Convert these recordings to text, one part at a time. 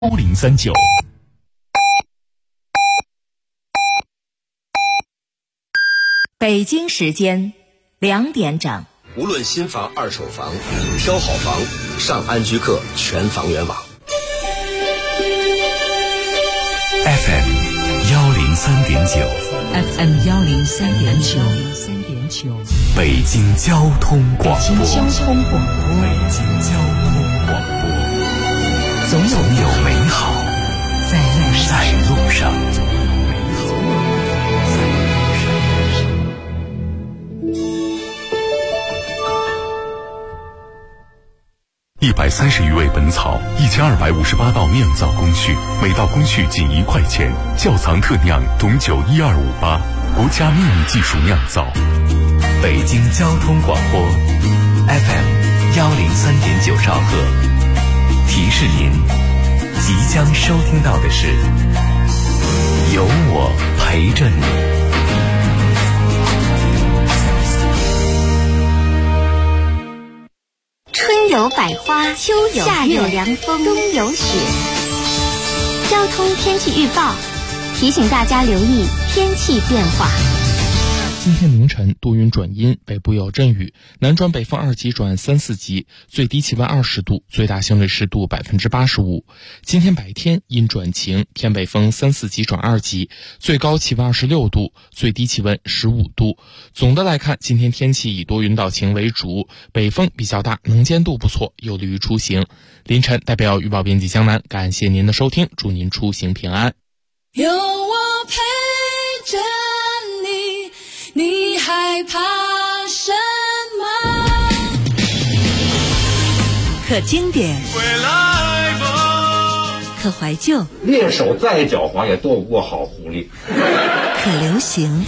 1039。 北京时间2点整。 无论新房二手房，挑好房上安居客全房源网。 FM 103.9 FM 103.9， 北京交通广播。 北京交通广播，总有美好在路上。 130余味本草，1258道酿造工序，每道工序仅1块钱。窖藏特酿董酒12588，国家秘密技术酿造。 北京交通广播 FM 103.9兆赫，提示您，即将收听到的是有我陪着你。 春有百花，秋有夏有凉风，冬有雪。交通天气预报提醒大家留意天气变化。 今天凌晨多云转阴，北部有阵雨，南转北风2级转3、4级，最低气温20度，最大相对湿度85%。今天白天阴转晴，偏北风3、4级转2级，最高气温26度，最低气温15度。总的来看，今天天气以多云到晴为主，北风比较大，能见度不错，有利于出行。凌晨代表预报编辑江南，感谢您的收听，祝您出行平安。 有我陪着你害怕什么？ 可经典，可怀旧， 猎手再狡猾也斗不过好狐狸。 可流行，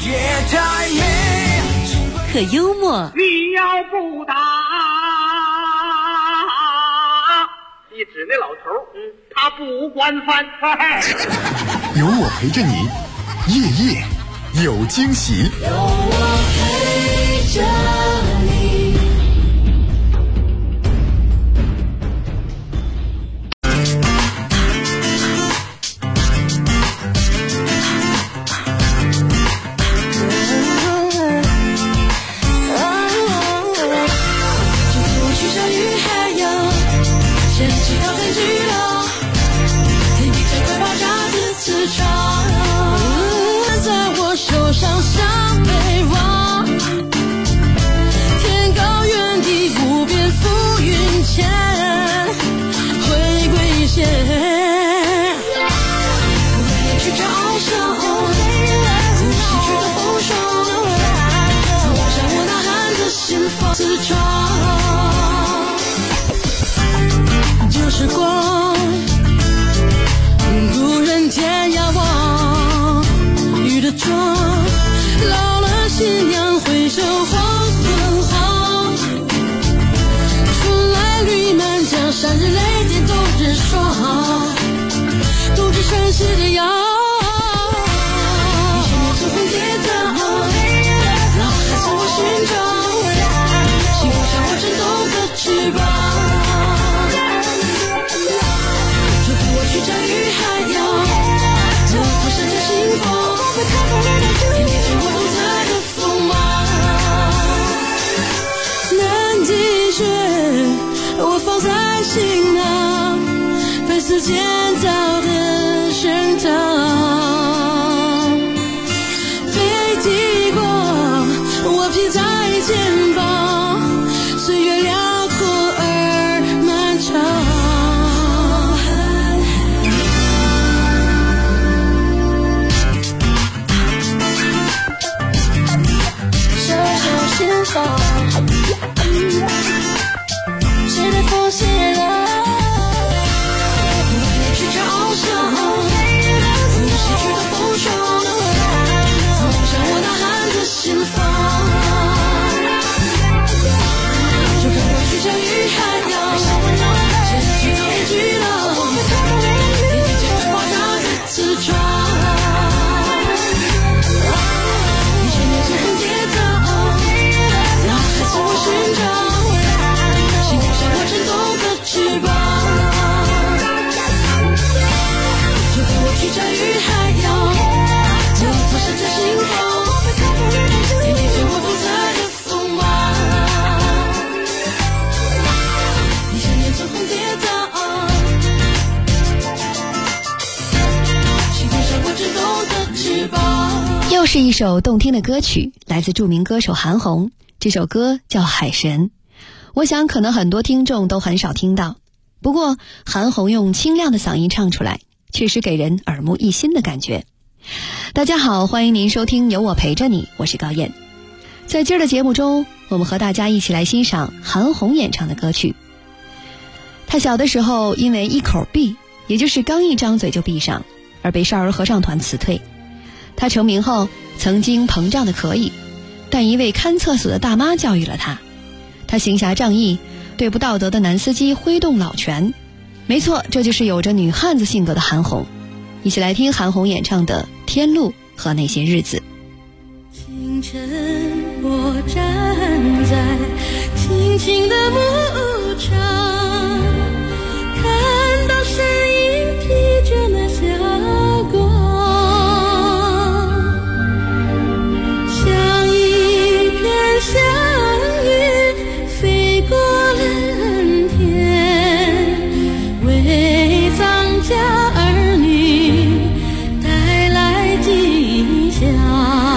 可幽默。 你要不打，你指那老头，他不管饭菜。 有我陪着你，夜夜有惊喜。 有我陪着你。就是光，故人天涯望，雨的妆，老了新娘回首黄昏黄，春来绿满江山，日泪点冬日霜，独自晨曦的阳，一些年轻魂跌宕，老还自我寻找，幸福像我震动的翅膀。去战与海洋，这不是这幸福，天地间我独特的锋芒。南极雪，我放在行囊，被时间造的轩堂。北极光，我披在肩膀，岁月辽阔而漫长。谁的风写了去着翱翔，不是去是一首动听的歌曲，来自著名歌手韩红，这首歌叫《海神》。我想可能很多听众都很少听到，不过韩红用清亮的嗓音唱出来，确实给人耳目一新的感觉。大家好，欢迎您收听有我陪着你，我是高燕。在今儿的节目中，我们和大家一起来欣赏韩红演唱的歌曲。她小的时候因为一口闭，也就是刚一张嘴就闭上，而被少儿合唱团辞退。她成名后曾经膨胀的可以，但一位看厕所的大妈教育了她。她行侠仗义，对不道德的男司机挥动老拳。没错，这就是有着女汉子性格的韩红。一起来听韩红演唱的《天路》和那些日子。 清晨我站在青青的牧场，看到身影披着那霞光，像一片祥云飞过蓝天，为藏家儿女带来吉祥。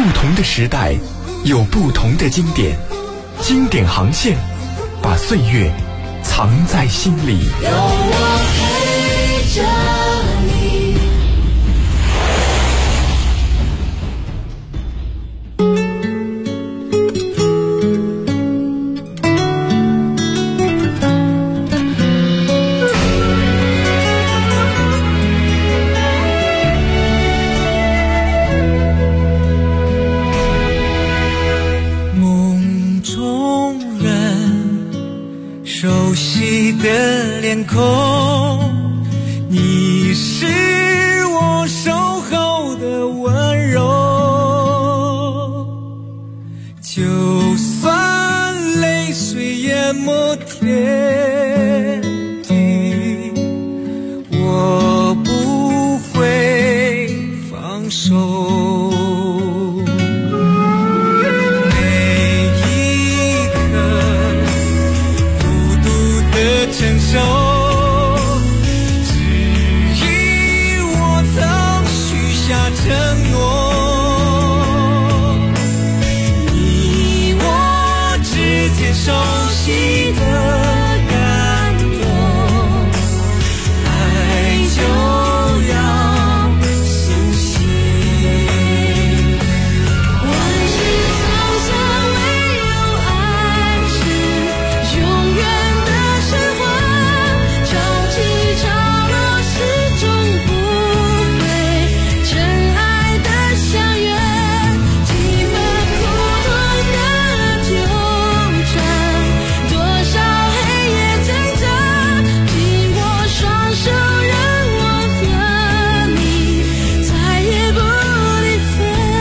同的时代，有不同的经典，经典航线，把岁月藏在心里。 有我陪着你。 熟悉的脸孔，你是我守候的温柔，就算泪水淹没天地，我不会放手。承受，只因我曾许下承诺，你我之间熟悉的感动，爱就要苏醒。 万事沧桑，唯有爱是永远的神话。潮起潮落始终不会，真爱的相约，几分苦痛的纠缠，多少黑夜挣扎，紧握双手让我和你再也不离分。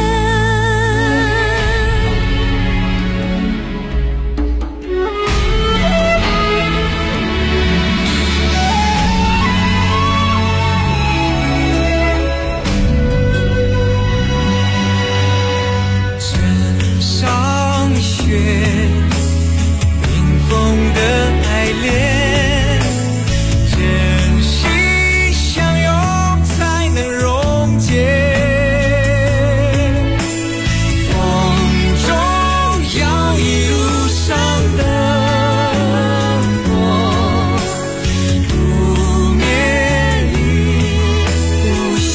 枕上雪，冰封的爱恋，真心相拥才能溶解。风中摇曳路上的火，不灭亦不休。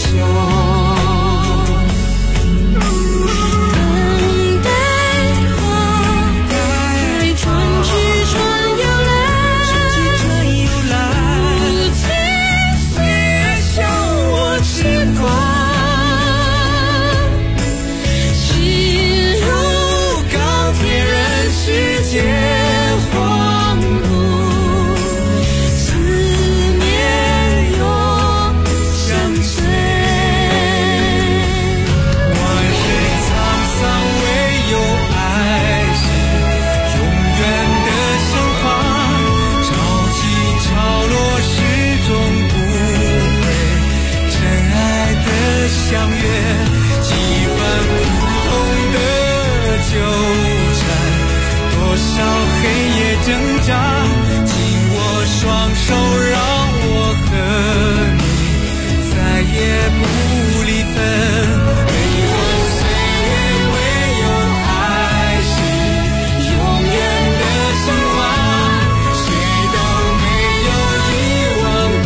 等待我，在春去春又来，不停岁月笑我痴狂，心如钢铁任世界荒芜，思念永相随。 万水沧桑，唯有爱是永远的神话。潮起潮落始终不会，真爱的相约，几分苦痛的纠缠，多少黑夜挣扎，紧握双手让我和你再也不离分。每段岁月唯有爱是永远的神话，谁都没有遗忘古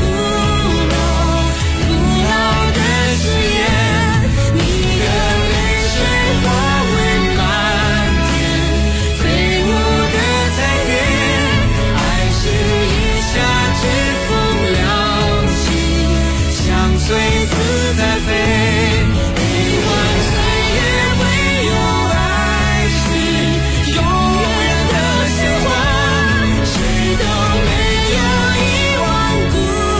老的誓言。你的泪水化为漫天飞舞的彩蝶，爱是一夏之风凉气，相随自在飞。每晚岁月唯有爱是永远的神话，谁都没有遗忘古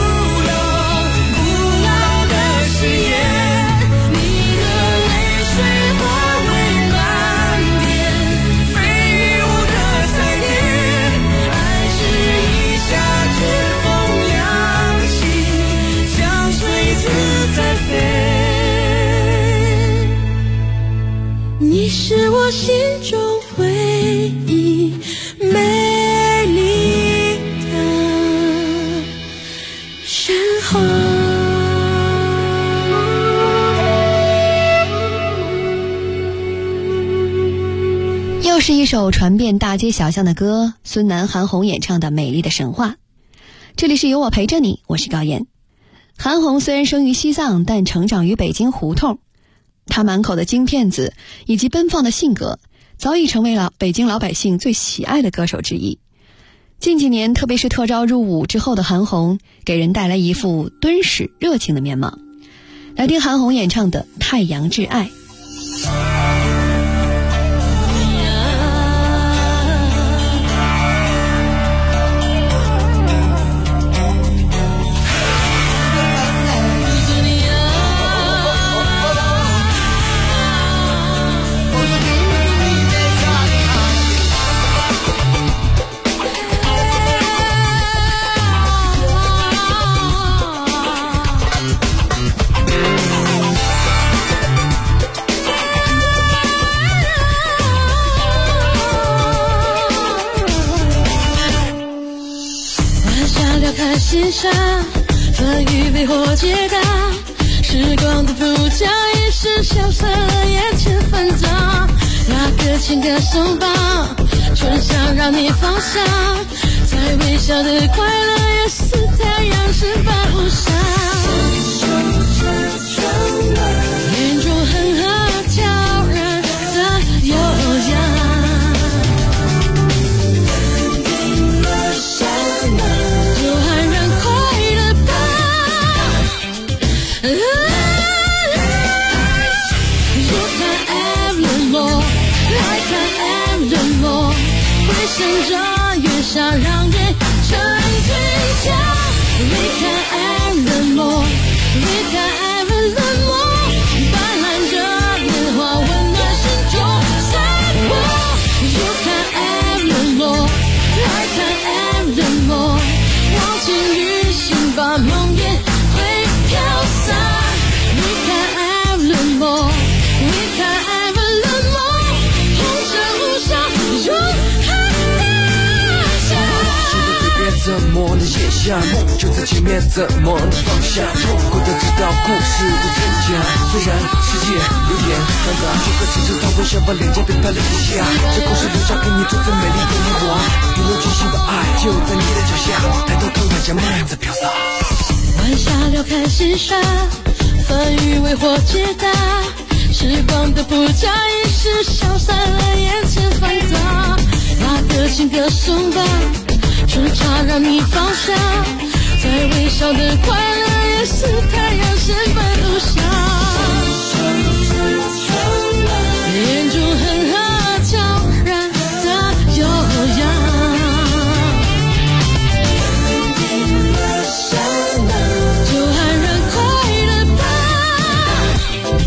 老的誓言。你的泪水化为漫天飞舞的彩蝶，爱是一夏之风凉气，相随自在飞。你是我心中唯一美丽的神话。 是一首传遍大街小巷的歌，孙楠、韩红演唱的《美丽的神话》。这里是有我陪着你，我是高妍。韩红虽然生于西藏，但成长于北京胡同。她满口的京片子以及奔放的性格，早已成为了北京老百姓最喜爱的歌手之一。近几年，特别是特招入伍之后的韩红，给人带来一副敦实热情的面貌。来听韩红演唱的《太阳之爱》。 欣赏风雨被火解答，时光的步调已是萧瑟了眼前纷杂，那个情歌松绑，春香让你放下，在微笑的快乐也似太阳是白无暇，眼中很和挑人的优雅，回声着月下让眼沉醉下 We can ever more We can ever learn more 斑斓着年华温暖心中散播 You can ever more I can ever more 忘情于心把梦魇会飘散 We can ever learn more We can ever learn more 红尘无常永怎么能写下梦就在前面，怎么能放下痛苦的知道故事的真假，虽然世界有点繁杂，就和赤子他微笑把脸颊变白了一下，这故事留下给你最最美丽的年华，一路真心的爱就在你的脚下，抬头看看江面在飘洒， 晚霞撩开心沙，风雨为火解答，时光的步调已是消散了眼前繁杂，那个情歌松绑，春茶让你放下，在微笑的快乐也似太阳升白无暇，眼中很和挑然的优雅，就喊人快乐吧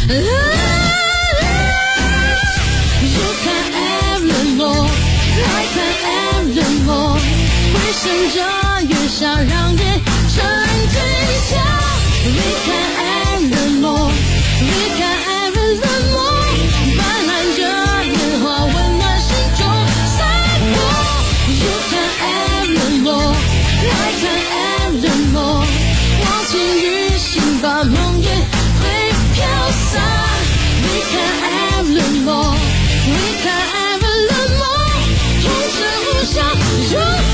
You can ever more I can ever more回声着月下让眼沉醉下 We can ever more We can ever learn more 斑斓着年华温暖心中散播 You can ever more I can ever more 忘情于心把梦魇会飘散 We can ever learn more We can ever learn more 红尘无常永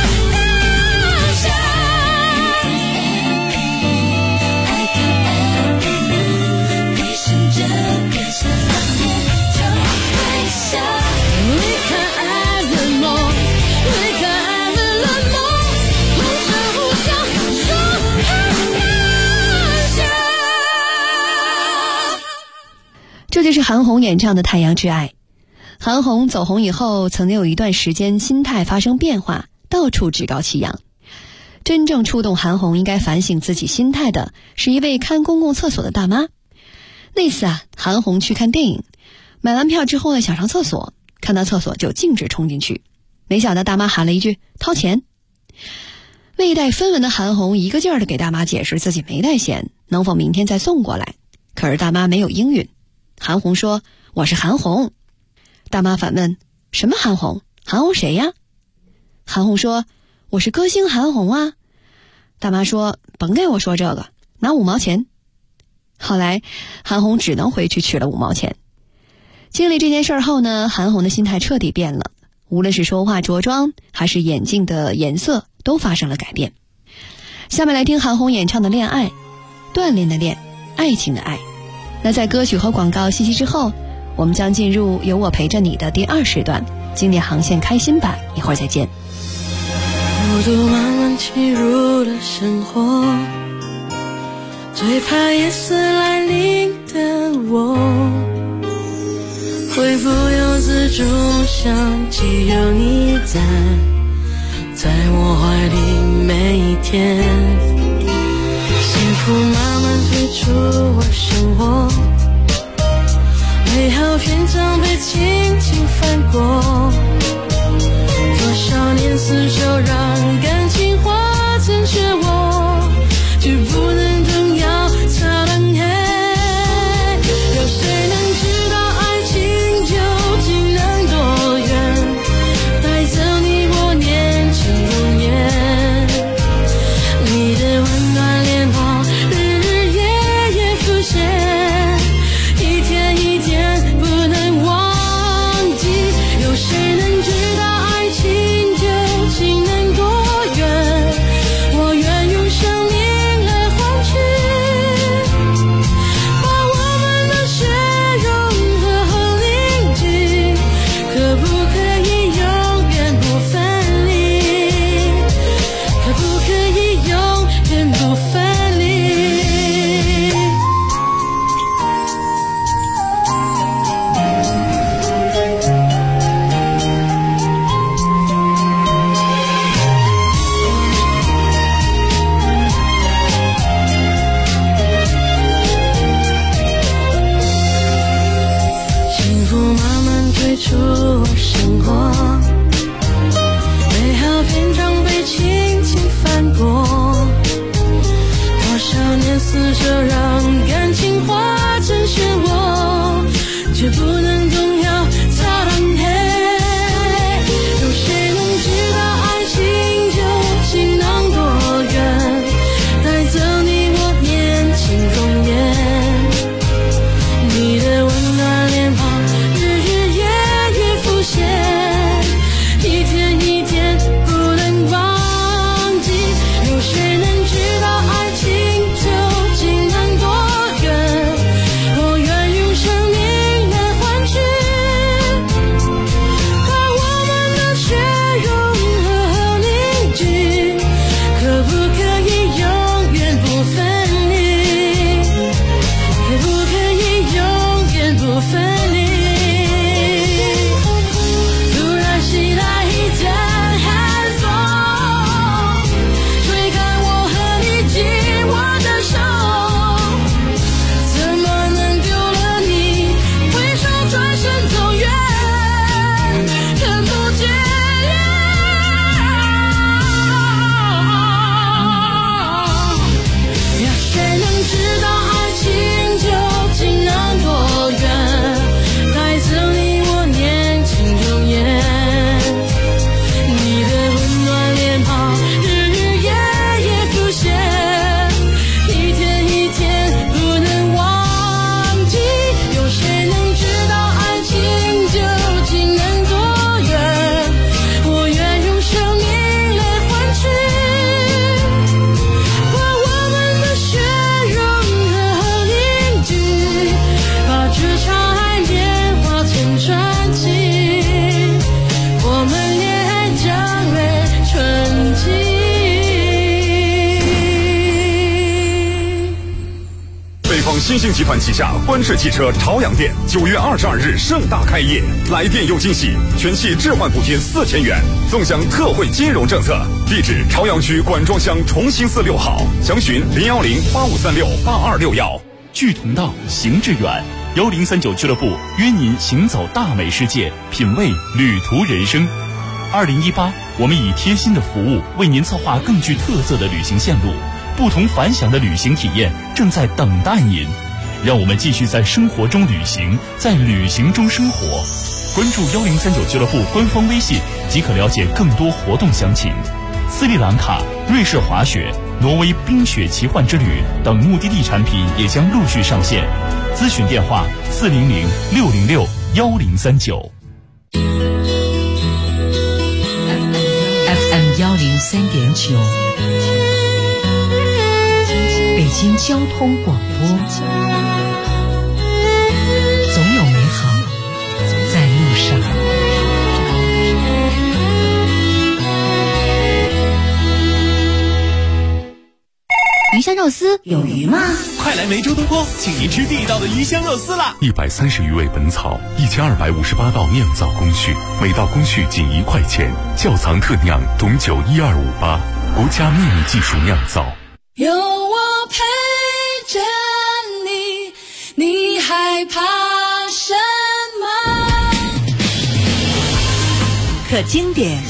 这就是韩红演唱的《太阳之爱》。韩红走红以后，曾经有一段时间心态发生变化，到处趾高气扬。真正触动韩红应该反省自己心态的，是一位看公共厕所的大妈。那次韩红去看电影，买完票之后呢，想上厕所，看到厕所就径直冲进去，没想到大妈喊了一句掏钱。未带分文的韩红一个劲儿地给大妈解释自己没带钱，能否明天再送过来。可是大妈没有应允。韩红说我是韩红。大妈反问什么韩红？韩红谁呀？韩红说我是歌星韩红啊。大妈说甭给我说这个，拿5毛钱。后来韩红只能回去取了5毛钱。 经历这件事儿后呢，韩红的心态彻底变了，无论是说话着装还是眼镜的颜色都发生了改变。下面来听韩红演唱的《恋爱》，锻炼的练，爱情的爱。那在歌曲和广告信息之后，我们将进入有我陪着你的第2时段经典航线开心版，一会儿再见。 孤独慢慢侵入了生活，最怕夜色来临的我，会不由自主想起有你在我怀里每一天，幸福慢慢退出我生活，美好篇章被轻轻翻过，多少年厮守让感情化成漩涡，却不能动摇擦亮黑。有谁能知道爱情究竟能多远，带走你我年轻容颜，你的温暖脸庞日日夜夜浮现，一天一天不能忘记。有谁能知道爱情究竟能多远，我愿用生命来换取，把我们的血融合和凝聚，可不可以永远不分离，可不可以永远不分离。幸福慢慢退出我生活，美好篇章被轻轻翻过，多少年厮守让感情化成漩涡，却不能动摇擦亮黑。有谁能知道爱情究竟能多远，带走你我年轻容颜，你的温暖脸庞日日夜夜浮现，一天一天不能忘记。有谁能知道爱情究竟能多远，我愿用生命来换取，把我们的血融合和凝聚，可不可以永远不分离，可不可以永远不分离。突然袭来一阵寒风，吹开我和你紧握的手，怎么能丢了你，挥手转身走远，看不见。有谁能知道爱情究竟能多远，带走你我年轻容颜，你的温暖脸庞日日夜夜浮现，一天一天不能忘记。有谁能知道爱情究竟能多远，我愿用生命来换取，把我们的血融合和凝聚，把这场爱变化成传奇，我们恋爱将为春季。 北方新兴集团旗下观致汽车朝阳店9月22日盛大开业，来店有惊喜，全系置换补贴4000元，纵享特惠金融政策。地址：朝阳区管庄乡重兴寺6号，详询01085368261。 聚同道，行致远，1039俱乐部约您行走大美世界，品味旅途人生。2018，我们以贴心的服务为您策划更具特色的旅行线路，不同凡响的旅行体验正在等待您。让我们继续在生活中旅行，在旅行中生活。关注1039俱乐部官方微信即可了解更多活动详情。斯里兰卡、瑞士滑雪、挪威冰雪奇幻之旅等目的地产品也将陆续上线。咨询电话：400-606 1039。 FM 103.9，北京交通广播，总有美好在路上。 鱼香肉丝有鱼吗？ 快来梅州东坡，请您吃地道的鱼香肉丝啦 ！130余味本草，1258道酿造工序，每道工序仅1块钱。窖藏特酿董酒12588，国家秘密技术酿造。 有我陪着你，你害怕什么？ 可经典，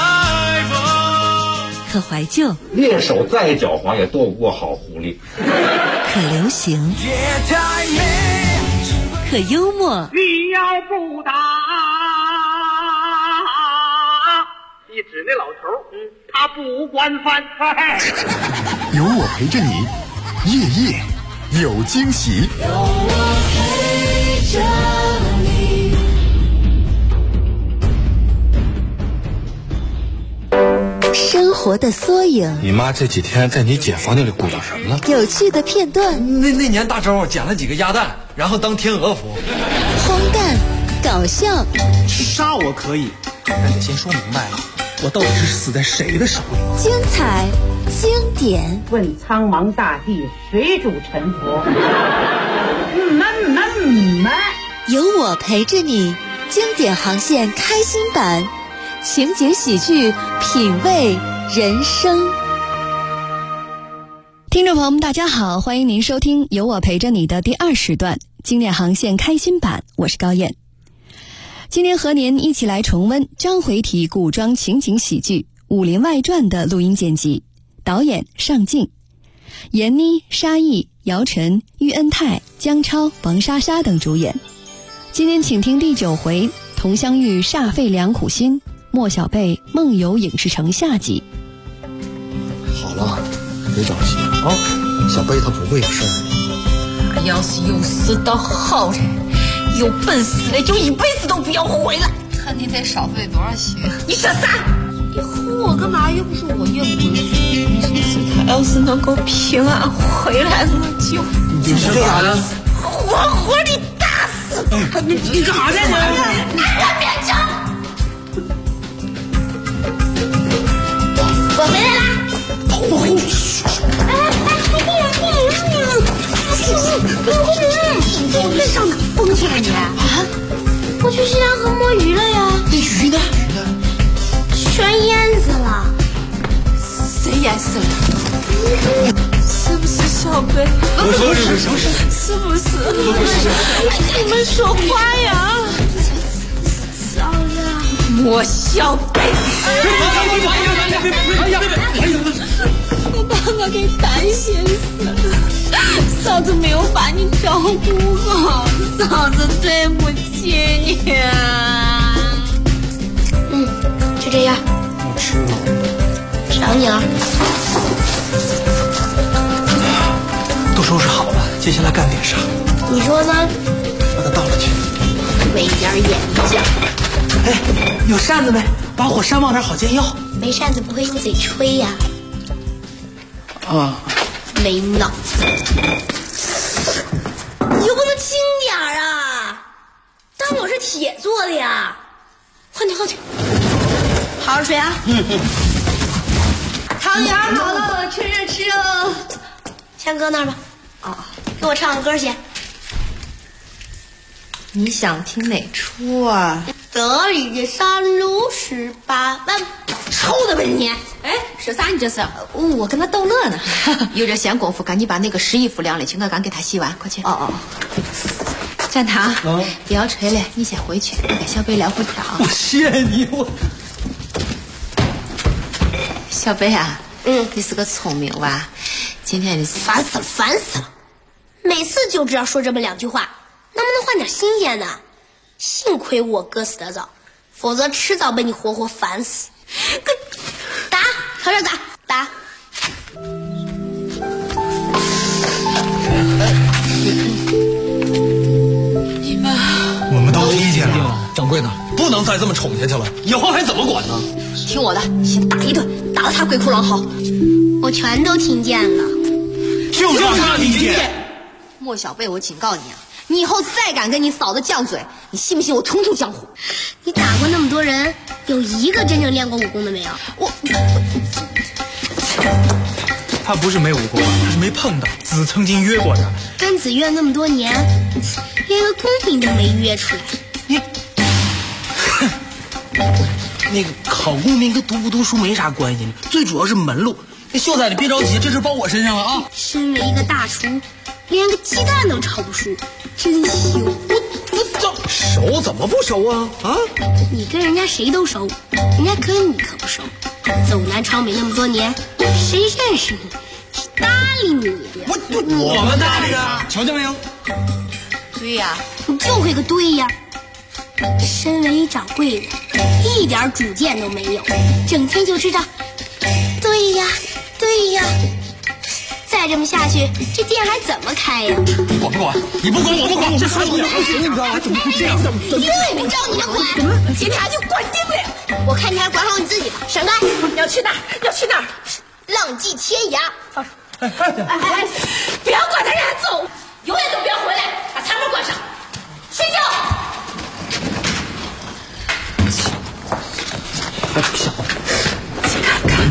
可怀旧， 猎手再狡猾也斗不过好狐狸。 可流行，可幽默。 你要不打，一指那老头，他不管饭。 有我陪着你，夜夜有惊喜。 有我陪着你。 生活的缩影， 你妈这几天在你姐房间里鼓捣什么了？ 有趣的片段。 那年大周捡了几个鸭蛋，然后当天鹅服。 荒诞，搞笑。 杀我可以，但得先说明白了，我到底是死在谁的手里？ 精彩，经典。 问苍茫大地，谁主沉浮？ 有我陪着你，经典航线开心版。情节喜剧，品味人生。听众朋友们大家好，欢迎您收听有我陪着你的第2时段经典航线开心版，我是高燕。今天和您一起来重温章回体古装情景喜剧《武林外传》的录音剪辑，导演尚敬，闫妮、沙溢、姚晨、喻恩泰、姜超、王莎莎等主演。今天请听第9回佟湘玉煞费良苦心，莫小贝梦游影视城下集。 好了，别着急啊，小贝他不会有事儿。 他要是有死的好人，有本事的就一辈子都不要回来。 看你得少费多少钱？ 你说啥？你唬我干嘛？又不是我也不会。他要是能够平安回来，我就你是干啥的？ 活活的打死他！ 你干啥去？ 别吵！我回来啦！你上哪疯去了你？啊！我去西凉河摸鱼了呀。 那鱼呢？ 全淹死了。谁淹死了？是不是小贝？ 不是， 是不是？你们说话呀！莫小贝！我把我给担心死了，嫂子没有把你照顾好，嫂子对不起你。就这样。 我吃了。 赏你了。 都收拾好了，接下来干点啥？ 你说呢？ 把它倒了去。 没点眼睛。 哎，有扇子没？把火扇往那儿好煎药。 没扇子不会用嘴吹呀。 啊。 没脑子。你就不能轻点啊？当我是铁做的呀？换去。好好睡啊。汤圆好了，吃哦。先搁那儿吧。哦，给我唱个歌先。 你想听哪出啊？ 这里的山路18弯，臭的吧你！ 哎，说啥你这是？我跟他逗乐呢。有点闲工夫，赶紧把那个湿衣服晾了去，我刚给他洗完，快去。 哦。 站堂，不要吹了，你先回去，我跟小贝聊会天。 我谢你，我。 小贝啊，你是个聪明娃，今天你烦死了，每次就知道说这么2句话，能不能换点新鲜的？幸亏我哥死得早，否则迟早被你活活烦死。打，朝这打。 你们，我们都理解天了，掌柜的，不能再这么宠下去了，以后还怎么管呢？ 听我的，先打一顿，打得他鬼哭狼嚎。 我全都听见了， 就是让你听见。 莫小贝，我警告你啊，你以后再敢跟你嫂子犟嘴，你信不信我重出江湖？ 你打过那么多人，有一个真正练过武功的没有？ 他不是没武功，他是没碰到。子曾经约过他， 跟子约那么多年，连个公平都没约出来。 你，那个考功名跟读不读书没啥关系，最主要是门路。秀才，你别着急，这事包我身上了啊！ 身为一个大厨，连个鸡蛋都炒不熟，真羞！ 我熟怎么不熟啊？啊！ 你跟人家谁都熟，人家跟你可不熟。走南闯北那么多年，谁认识你？谁搭理你的？ 我们搭理的，瞧见没有？ 对呀， 你就会个对呀！身为掌柜的，一点主见都没有，整天就知道对呀，对呀。再这么下去，这店还怎么开呀？ 管不管？你不管我不管，这说不了。你知道吗？怎么会这样？ 因为不招你们管，今天就管定了。我看你还是管好你自己吧。闪开！要去哪儿？要去哪儿？浪迹天涯。放手！不要管他，让他走，永远都不要回来，把餐门关上，睡觉。 小子， 去看看。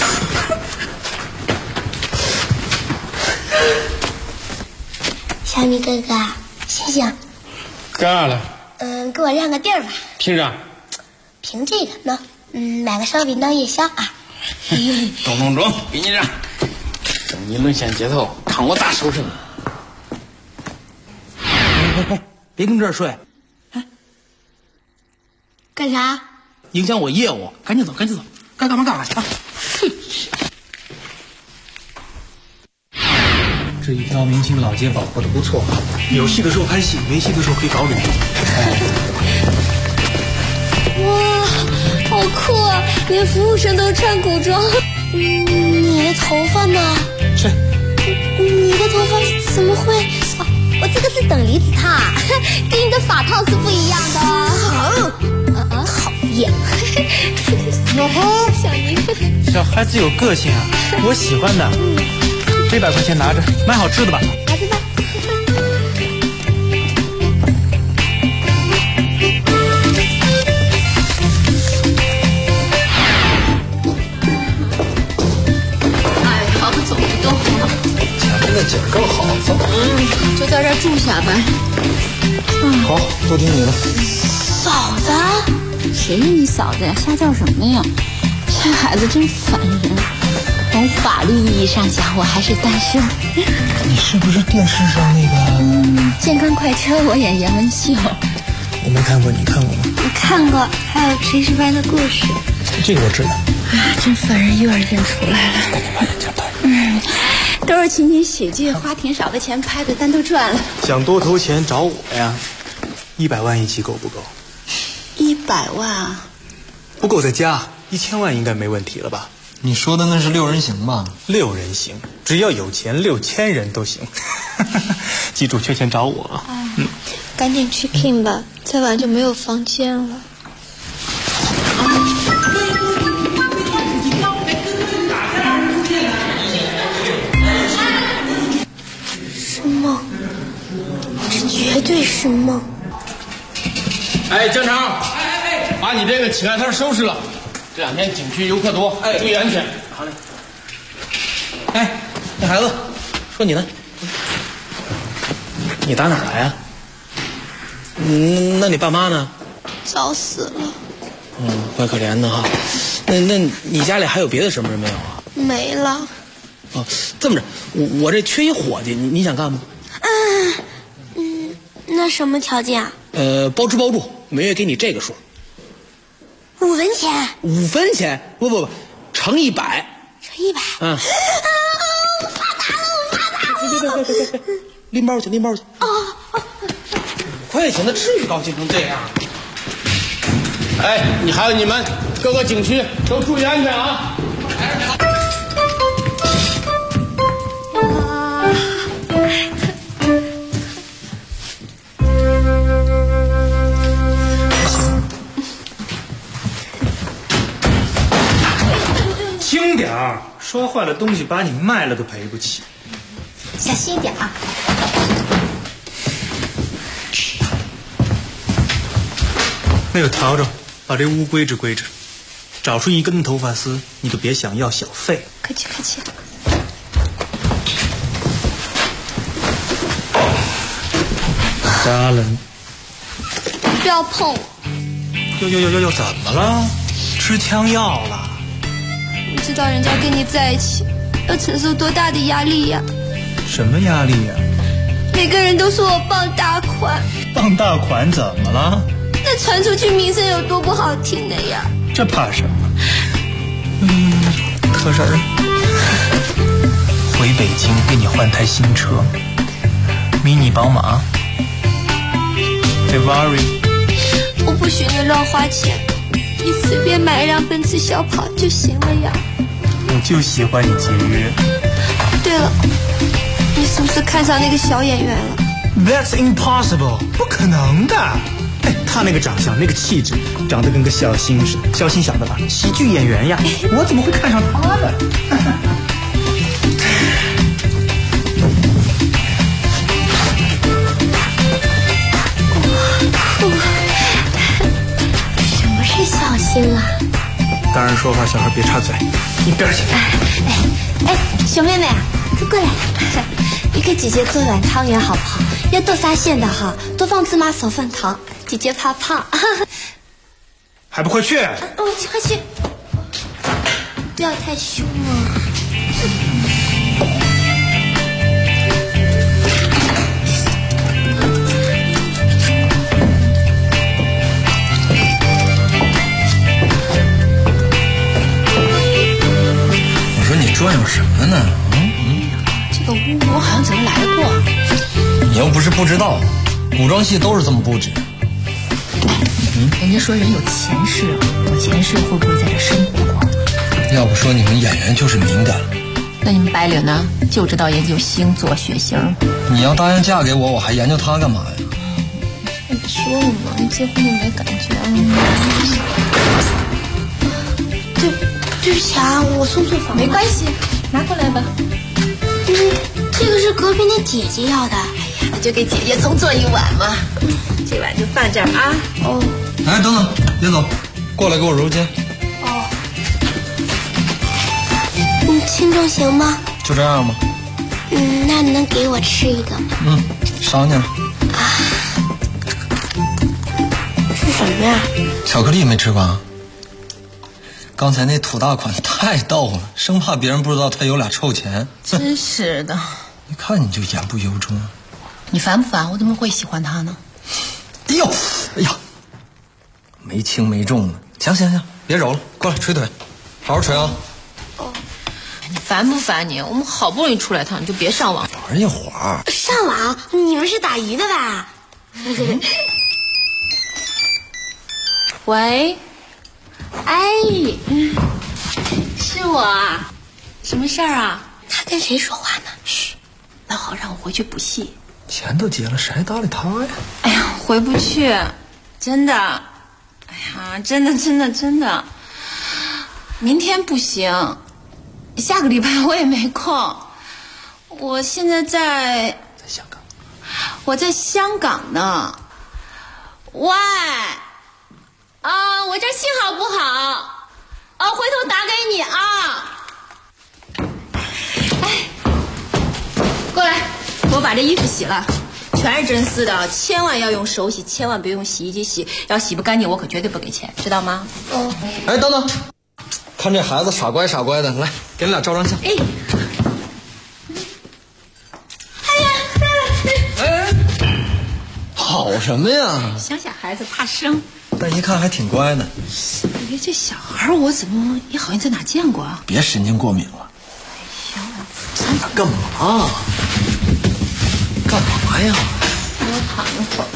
小米哥哥，醒醒！ 干啥了？ 给我让个地儿吧。 凭啥？ 凭这个呢。买个烧饼当夜宵啊。 中，给你让。等你沦陷街头，看我咋收拾你！ 快，别跟这儿睡！ 干啥？ 影响我业务，赶紧走，该干嘛去啊！这一条明清老街保护的不错，有戏的时候拍戏，没戏的时候可以搞旅游。 哇，好酷啊！连服务生都穿古装。你的头发呢？ 谁？ 你的头发怎么会？我这个是等离子烫，跟你的发套是不一样的。好，讨厌。 哟呵， 小姨夫， 小孩子有个性啊，我喜欢的。这100块钱拿着，买好吃的吧。 拿去吧。 哎，好走不动。 前面的景更好，走。 就在这儿住下吧。 好，都听你的。 嫂子？ 谁是你嫂子呀？瞎叫什么呀？这孩子真烦人。从法律意义上讲，我还是单身。 你是不是电视上那个健康快车我演叶文秀？ 我没看过，你看过吗？ 我看过，还有炊事班的故事。 这个我知道。 真烦人，幼儿园出来了。 赶紧把人家拍。 都是情景喜剧，花挺少的钱拍的，但都赚了。 想多投钱找我呀？100万一期够不够 ？100万啊？ 不够再加，1000万应该没问题了吧？ 你说的那是6人行吧 ？6人行，只要有钱，6000人都行。记住，缺钱找我。 赶紧去 King 吧，再晚就没有房间了。是梦，这绝对是梦。 哎，江长，把你这个乞丐摊收拾了。这2天景区游客多，注意安全。 好嘞。哎，那孩子，说你呢？你打哪儿来呀？那你爸妈呢？ 早死了。 怪可怜的哈。那你家里还有别的什么人没有啊？ 没了。 哦，这么着，我这缺一伙计，你想干吗？ 那什么条件啊？ 包吃包住，每月给你这个数。 5分钱 ？5分钱？不，乘100。 乘100。我发达了，我发达了！ 别，拎包去。快行，那至于高兴成这样？ 哎，你还有你们各个景区都注意安全啊！ 摔坏了东西把你卖了都赔不起。 小心一点啊！ 那个笤帚，把这屋归置归置，找出一根头发丝，你都别想要小费。 客气客气。 扎人， 不要碰我！ 又怎么了？吃枪药了？ 你知道人家跟你在一起要承受多大的压力呀？ 什么压力呀？ 每个人都说我傍大款。 傍大款怎么了？ 那传出去名声有多不好听的呀？ 这怕什么？可是回北京给你换台新车，迷你宝马 Ferrari。 我不许你乱花钱，你随便买一辆奔驰小跑就行了呀。 我就喜欢你节约。 对了，你是不是看上那个小演员了？ That's impossible， 不可能的。哎，他那个长相，那个气质，长得跟个小星似的。小星晓得吧？喜剧演员呀，我怎么会看上他呢？ 什么是小星啊？ 大人说话，小孩别插嘴，一边去。 哎，小妹妹啊，快过来，你给姐姐做碗汤圆好不好？要豆沙馅的哈，多放芝麻手份糖，姐姐怕胖。 还不快去！ 快去！不要太凶啊！ 我说你转悠什么呢？ 这个屋我好像怎么来过？ 你又不是不知道，古装戏都是这么布置。 人家说人有前世啊，我前世会不会在这生活过？ 要不说你们演员就是敏感。 那你们白领呢，就知道研究星座血型。 你要答应嫁给我，我还研究他干嘛呀？ 我不说了吗？你结婚就没感觉了。 对不起啊，我送错房了。 没关系，拿过来吧。 这个是隔壁那姐姐要的。哎呀，那就给姐姐重做一碗嘛。这碗就放这儿啊。 哦。 哎，等等，别走，过来给我揉肩。 哦。轻重行吗？ 就这样吧。 那能给我吃一个吗？ 赏你了。 是什么呀？ 巧克力没吃过啊？刚才那土大款太逗了，生怕别人不知道他有俩臭钱。 真是的。 一看你就言不由衷。 你烦不烦？我怎么会喜欢他呢？ 哎呦，哎呀，没轻没重的。行，别揉了，过来捶腿，好好捶啊。 你烦不烦你？我们好不容易出来趟，你就别上网玩一会儿。 上网？你们是打鱼的吧？ 喂，是我啊，什么事儿啊？ 他跟谁说话呢？ 嘘，那好，让我回去补戏。 钱都结了，谁还搭理他呀？ 哎呀，回不去，真的。哎呀，真的，明天不行，下个礼拜我也没空。我现在在香港。 我在香港呢。喂，我这信号不好，回头打给你啊。过来，给我把这衣服洗了，全是真丝的，千万要用手洗，千万别用洗衣机洗，要洗不干净我可绝对不给钱，知道吗？ 哎，等等，看这孩子傻乖的，来，给你俩照张相。好什么呀？ 乡下孩子怕生， 但一看还挺乖的。 哎，这小孩我怎么也好像在哪见过啊？ 别神经过敏了。 哎呀， 干嘛？干嘛呀？ 让我躺一会儿。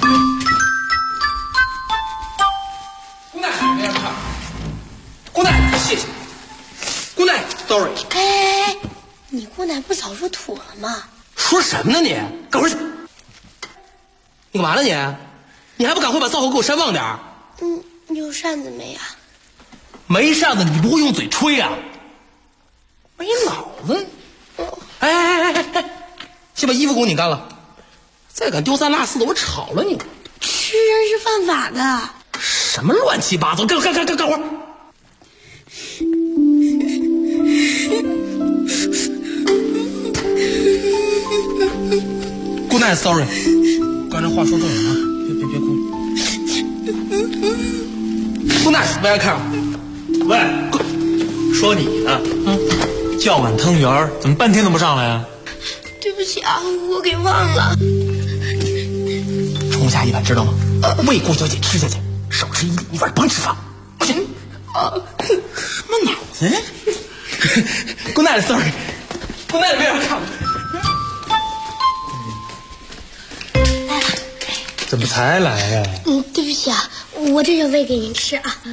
姑奶没人看。姑奶，谢谢。姑奶 ，sorry。 哎，你姑奶不早说吐了吗？ 说什么呢你？赶快去！你干嘛呢你？你还不赶快把灶火给我扇旺点儿？ 你有扇子没呀？ 没扇子你不会用嘴吹啊？ 哎，你脑子！哎，先把衣服给我拧干了，再敢丢三落四的，我炒了你！ 吃人是犯法的。 什么乱七八糟！干活！Good night, sorry。刚才话说重了啊，别哭。Good night, welcome。 喂，说你呢？叫碗汤圆怎么半天都不上来啊？ 对不起啊，我给忘了。 冲下一碗知道吗？喂顾小姐吃下去，少吃一碗甭吃饭。不行。什么脑子呀？Good night, sorry。Good night, welcome。 怎么才来呀？ 对不起啊，我这就喂给您吃啊。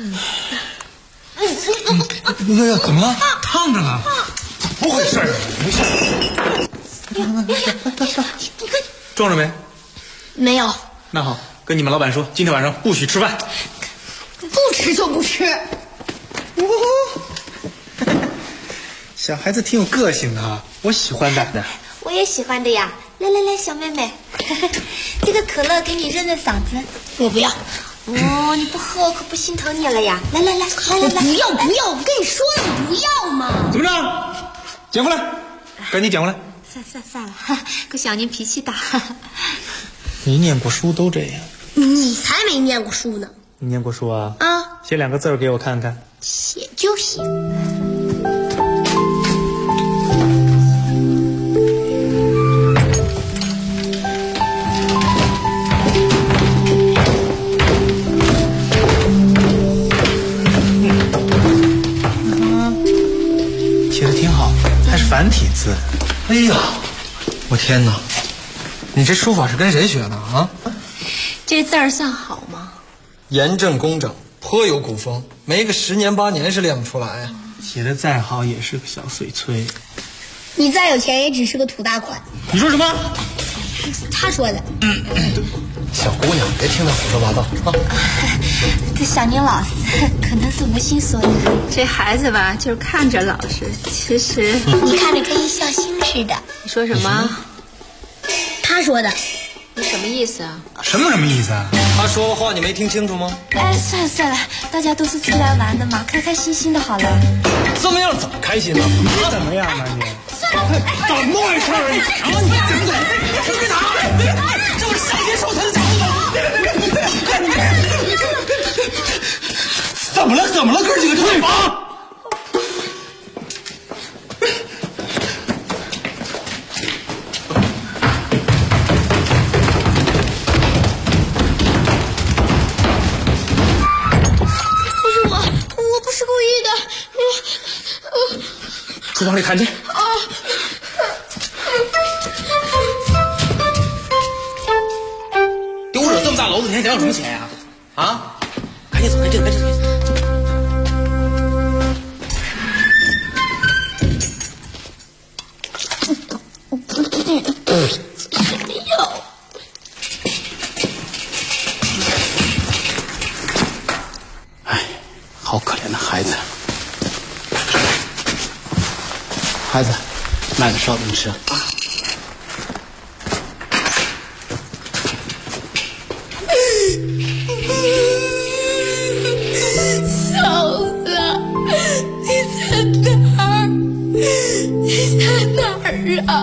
怎么了？烫着了？怎么回事啊？没事。装着没？ 没有。 那好，跟你们老板说，今天晚上不许吃饭。 不吃就不吃。 小孩子挺有个性的啊，我喜欢的。 我也喜欢的呀。来，小妹妹，这个可乐给你润润嗓子。 我不要。 哦，你不喝我可不心疼你了呀！来， 不要！我跟你说了，不要嘛！ 怎么着？捡回来，赶紧捡回来。 算了，姑小您脾气大。 你念过书都这样。 你才没念过书呢。 你念过书啊？ 啊。 写2个字给我看看。 写就行。 写的挺好，还是繁体字。 哎呀，我天哪！你这书法是跟谁学的啊？ 这字儿算好吗？ 严正工整，颇有古风，没个10年8年是练不出来呀。 写的再好也是个小碎催。 你再有钱也只是个土大款。 你说什么？ 他说的。 小姑娘，别听他胡说八道啊！ 这小宁老师可能是无心所言。这孩子吧，就是看着老实，其实你看着跟一孝心似的。 你说什么？ 他说的。 你什么意思啊？ 什么意思啊？ 他说话你没听清楚吗？ 哎，算了，大家都是出来玩的嘛，开开心心的好了。 这么样怎么开心呢？ 你怎么样啊你？ 怎么回事啊你？你闭嘴！别打！这不是上天手才的家伙吗？怎么了？哥几个退房！ 我不是故意的。 厨房里看去。丢惹这么大娄子，你还想要什么钱呀？啊！赶紧走，赶紧走。 哎，好可怜的孩子。 孩子，买个烧饼吃啊。 嫂子，你在哪儿？你在哪儿啊？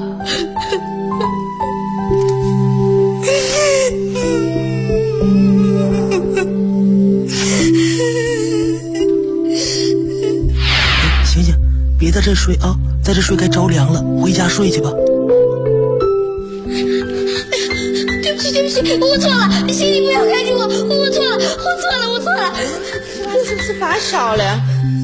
醒，别在这睡啊，在这睡该着凉了，回家睡去吧。 对不起，我错了，请你不要开除我，我错了。 是不是发烧了？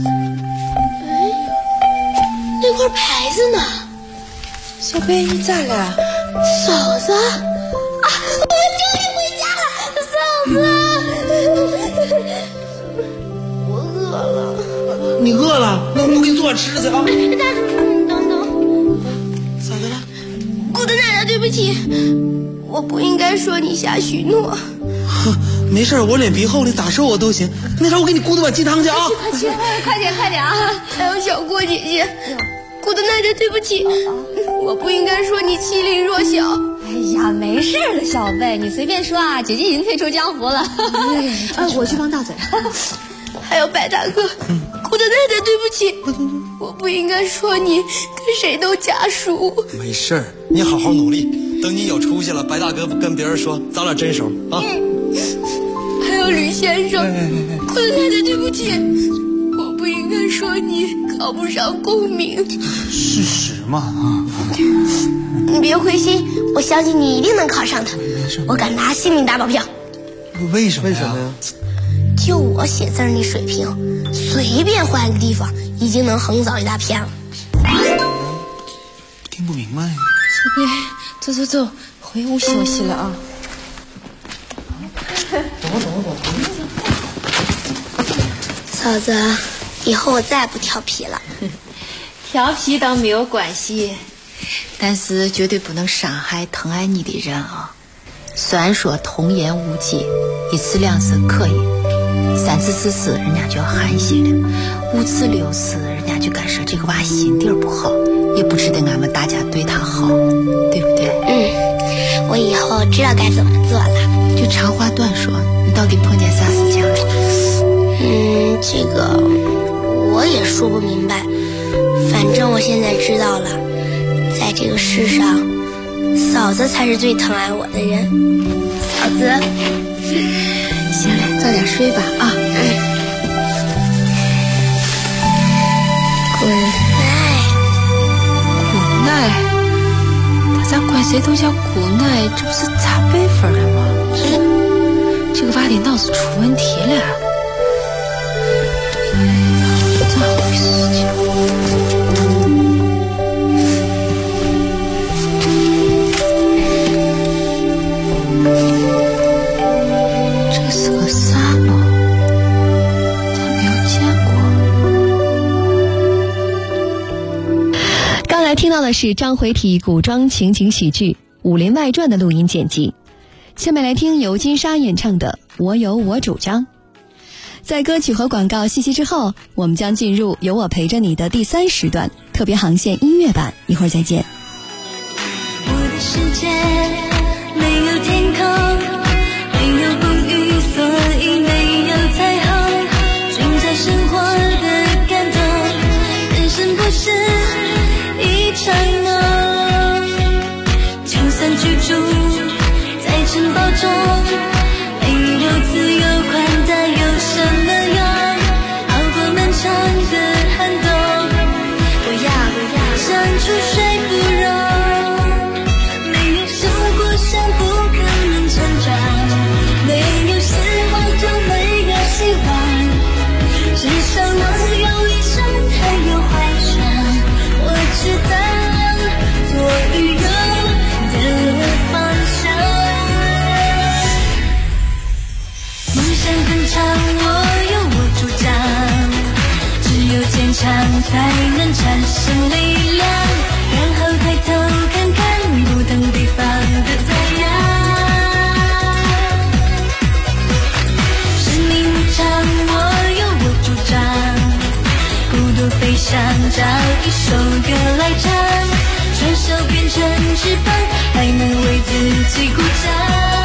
那块牌子呢？ 小贝，你咋了？ 嫂子啊，我终于回家了，嫂子。我饿了。 你饿了？那我给你做碗吃的去啊。 大叔叔，你等等。 咋的了？ 姑的奶奶，对不起，我不应该说你瞎许诺。 没事，我脸皮厚，你咋说我都行。那啥，我给你咕嘟碗鸡汤去啊！ 快点啊！还有小郭姐姐。 古德奶奶，对不起，我不应该说你欺凌弱小。 哎呀，没事的，小贝，你随便说啊，姐姐已经退出江湖了。我去帮大嘴。 还有白大哥，古德奶奶，对不起，我不应该说你跟谁都家属。 没事儿，你好好努力，等你有出息了，白大哥跟别人说，咱俩真熟啊。 还有吕先生，古德奶奶，对不起，我不应该说你考不上功名。 事实嘛啊！ 你别灰心，我相信你一定能考上的，我敢拿性命打保票。 为什么呀？ 就我写字那水平，随便换一个地方，已经能横扫一大片了。 听不明白。 小贝，走，回屋休息了啊。 嫂子，以后我再不调皮了。 调皮倒没有关系，但是绝对不能伤害疼爱你的人啊。虽然说童言无忌，一次两次可以，3次4次人家就要寒心了，5次6次人家就敢说这个娃心地儿不好，也不值得俺们大家对他好，对不对？ 我以后知道该怎么做了。 就长话短说，你到底碰见啥事情了？ 这个我也说不明白，反正我现在知道了，在这个世上，嫂子才是最疼爱我的人。嫂子， 行了，早点睡吧啊。古奈，大家管谁都叫古奈，这不是差辈分了吗？这个娃的脑子出问题了。咋回事情？这是个啥嘛？咋没有见过？ 刚才听到的是章回体古装情景喜剧《武林外传》的录音剪辑。下面来听由金莎演唱的《我有我主张》。在歌曲和广告信息之后，我们将进入有我陪着你的第3时段特别航线音乐版，一会儿再见。 我的世界没有天空，没有风雨，所以没有彩虹，寻找生活的感动，人生不是一场梦，就算居住在城堡中，没有自由宽大有什么用？熬过漫长的寒冬，我要长出水芙蓉，没有受过伤不可能成长，没有失望就没有希望，至少能有一生还有怀想，我知道做旅游的方向。梦想更长，我有我主张，只有坚强才能产生力量，然后抬头看看不同地方的太阳。生命无常，我有我主张，孤独飞翔找一首歌来唱，双手变成翅膀，还能为自己鼓掌。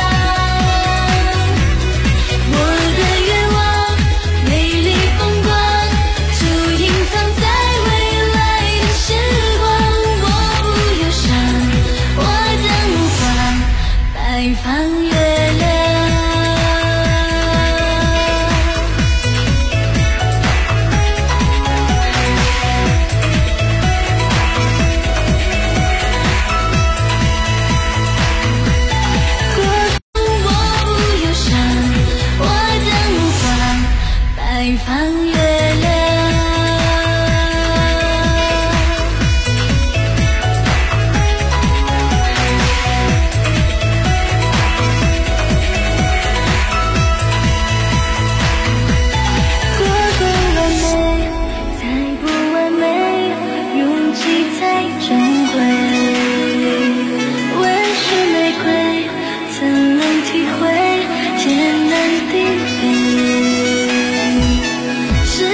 我的愿望，美丽风光，就隐藏在未来的时光。我不忧伤，我的目光摆放月亮。摆放月亮。过不完美，再不完美，勇气才珍贵。温室玫瑰，怎能体会天南地北？是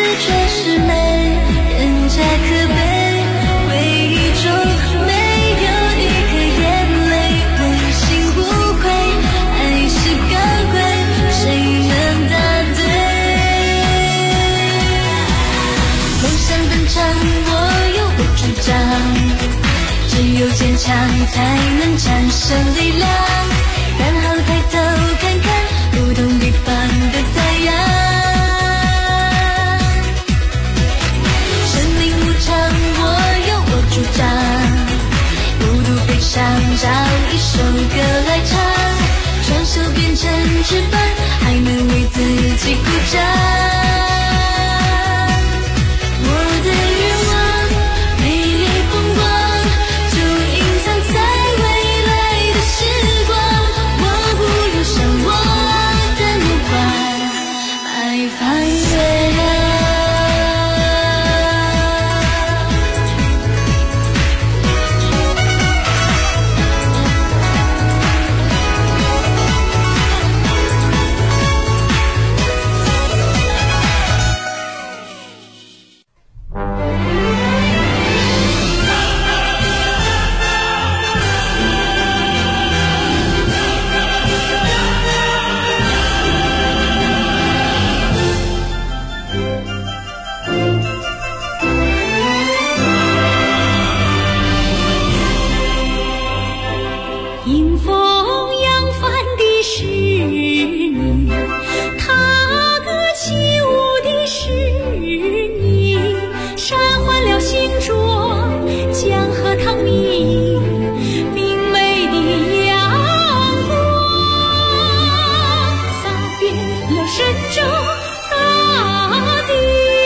有坚强才能战胜力量，然后抬头看看不同地方的太阳。生命无常，我有我主张，孤独悲伤找一首歌来唱，双手变成翅膀，还能为自己鼓掌。我的愿望，美丽风光就隐藏在未来的时光。我不用向我的梦幻摆放月亮。迎风扬帆的是你，踏歌起舞的是你，闪换了星浊，江河淌明，明媚的阳光洒遍了神州大地。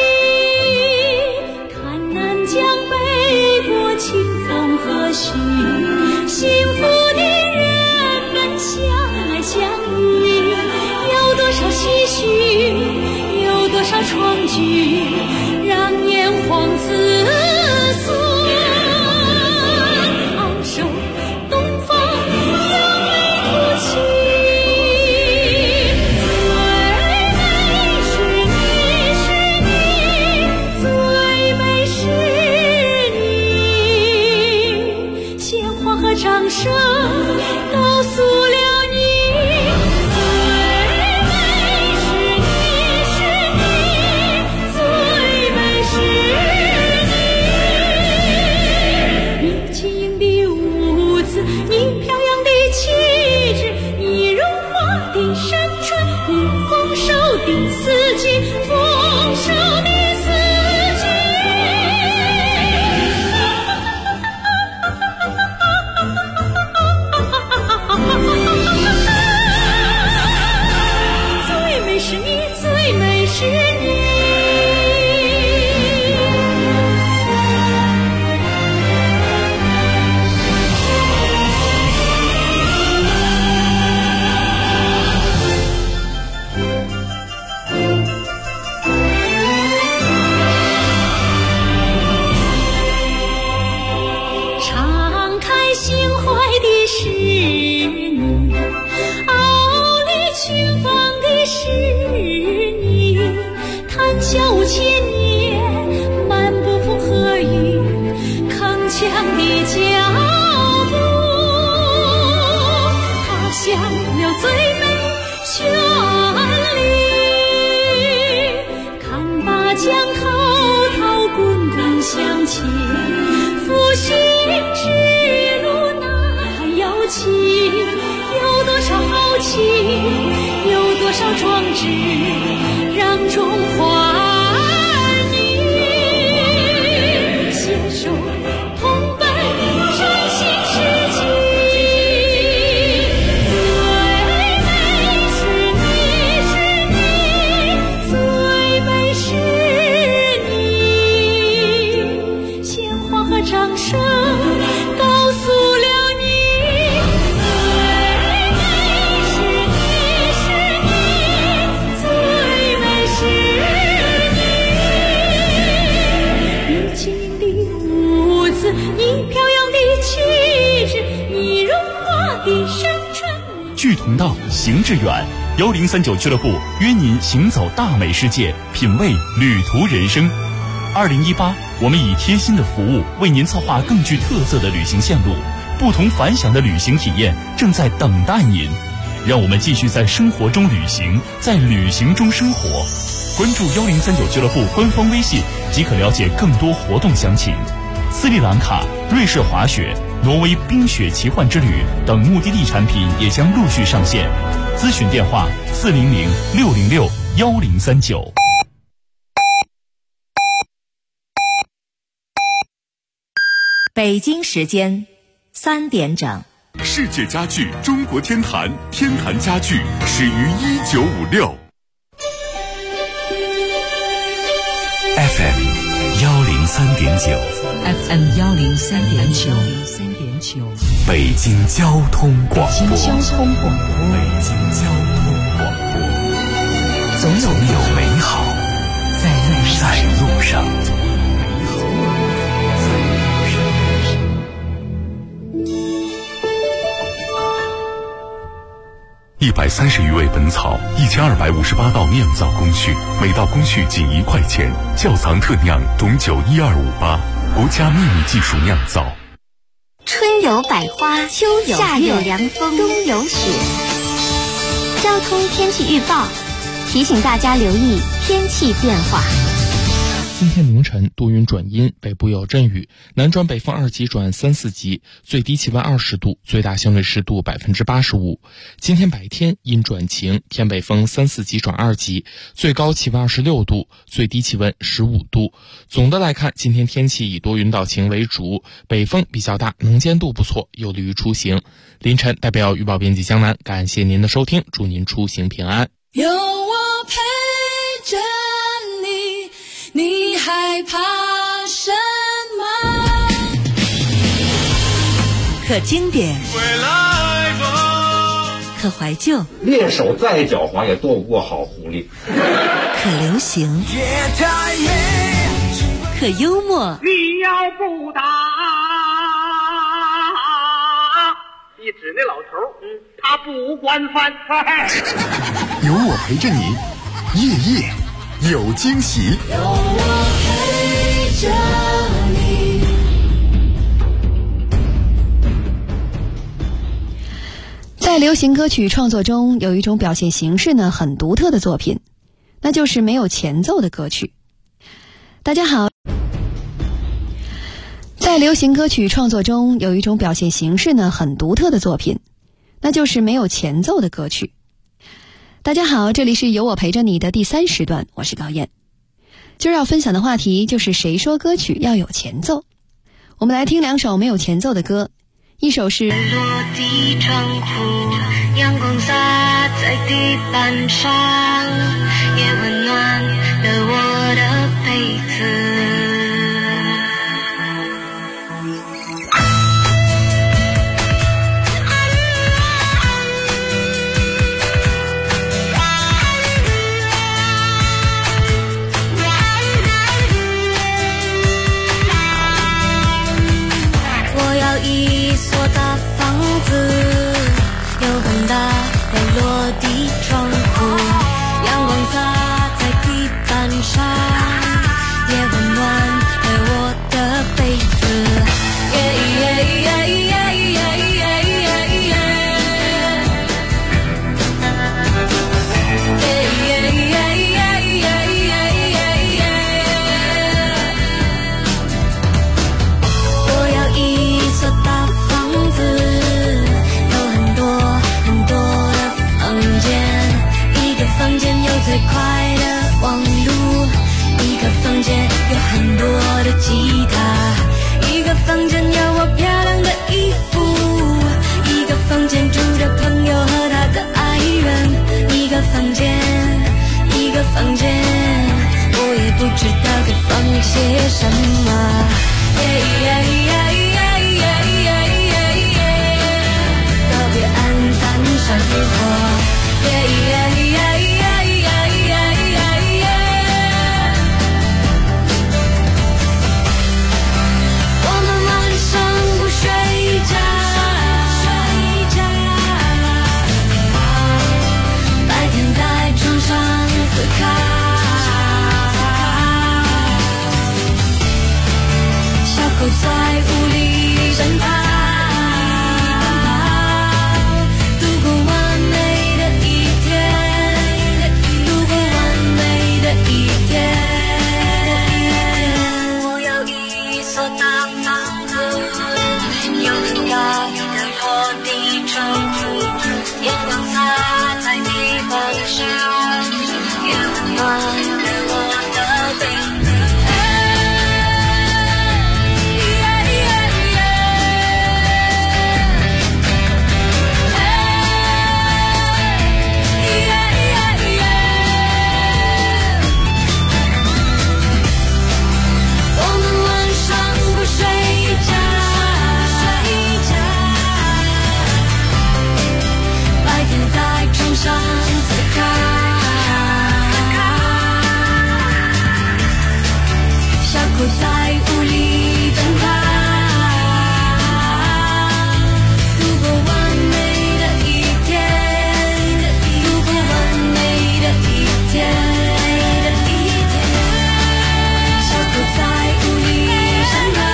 看南疆北国清风和煦，幸福相爱相依，有多少唏嘘，有多少创举，让炎黄子孙昂首东方扬眉吐气。最美是你，鲜花和掌声告诉了聚同道，行致远，1039俱乐部约您行走大美世界，品味旅途人生。2018，我们以贴心的服务为您策划更具特色的旅行线路，不同凡响的旅行体验正在等待您。让我们继续在生活中旅行，在旅行中生活。关注1039俱乐部官方微信即可了解更多活动详情。斯里兰卡、瑞士滑雪、 挪威冰雪奇幻之旅等目的地产品也将陆续上线。咨询电话400-606-1039。 北京时间3点整。 世界家具中国天坛，天坛家具始于1956。 FM 103.9 FM 103.9 北京交通广播。 北京交通广播，总有美好在路上。 130余味本草，1258道酿造工序，每道工序仅1块钱。窖藏特酿董酒12588，国家秘密技术酿造。 春有百花，秋有夏有凉风，冬有雪。交通天气预报提醒大家留意天气变化。 今天凌晨多云转阴，北部有阵雨，南转北风2级转3、4级，最低气温20度，最大相对湿度85%。今天白天阴转晴，偏北风3、4级转2级，最高气温26度，最低气温15度。总的来看，今天天气以多云到晴为主，北风比较大，能见度不错，有利于出行。凌晨代表预报编辑江南，感谢您的收听，祝您出行平安。 有我陪着你害怕什么？ 可经典，可怀旧， 猎手再狡猾也斗不过好狐狸。 可流行，可幽默。 你要不打，一指那老头，他不惯犯。 有我陪着你，夜夜有惊喜。 有我陪着你。 在流行歌曲创作中，有一种表现形式呢很独特的作品，那就是没有前奏的歌曲。大家好，在流行歌曲创作中，有一种表现形式呢很独特的作品，那就是没有前奏的歌曲。大家好，这里是有我陪着你的第3时段，我是高燕。今儿要分享的话题就是谁说歌曲要有前奏。我们来听2首没有前奏的歌，一首是落地窗户，阳光洒在地板上，也温暖了我的被子。一所大房子，有很大的落地窗户，阳光洒在地板上，也温暖了我的被子。最快的网路，一个房间有很多的吉他，一个房间有我漂亮的衣服，一个房间住着朋友和他的爱人，一个房间，我也不知道该放些什么。告别黯淡生活。在暖的我的背影。我们晚上不睡觉，白天在床上思考，小狗在屋里奔跑，度过完美的一天，度过完美的一天。小狗在屋里奔跑，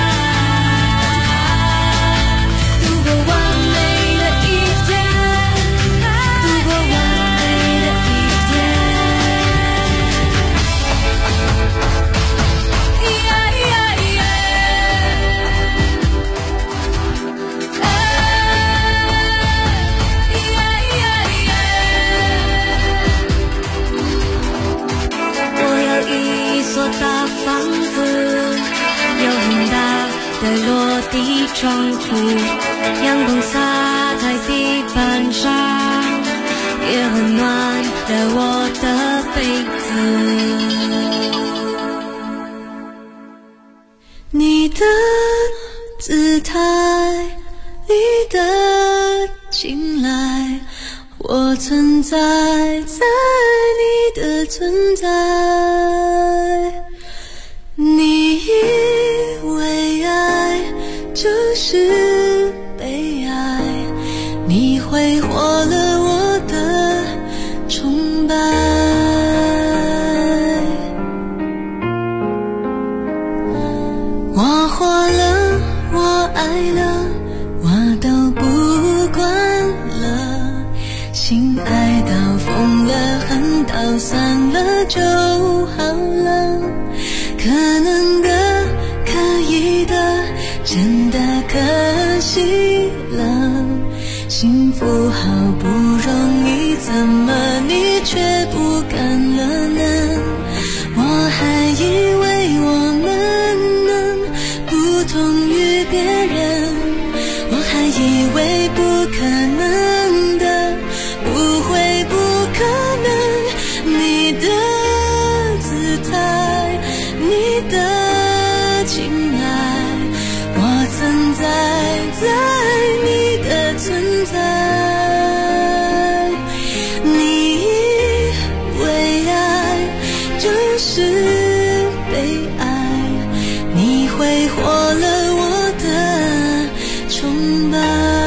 度过完美的一天，度过完美的一天。我有一所大房子，有很大的落地窗户，阳光洒在地板上，也很暖了我的被子。你的姿态，你的青睐，我存在在你的存在。你以为爱就是被爱，你挥霍了我的崇拜。我活了，我爱了，我都不管了，心爱到疯了，恨到散了就好了，可能的，可以的，真的可惜了，幸福好不容易，怎么你却不敢了呢？我还以为我们能不同于别人，我还以为不可能的，不会不可能。你的姿态，你的青睐，我存在在你的存在。你以为爱就是被爱，你挥霍了我的崇拜。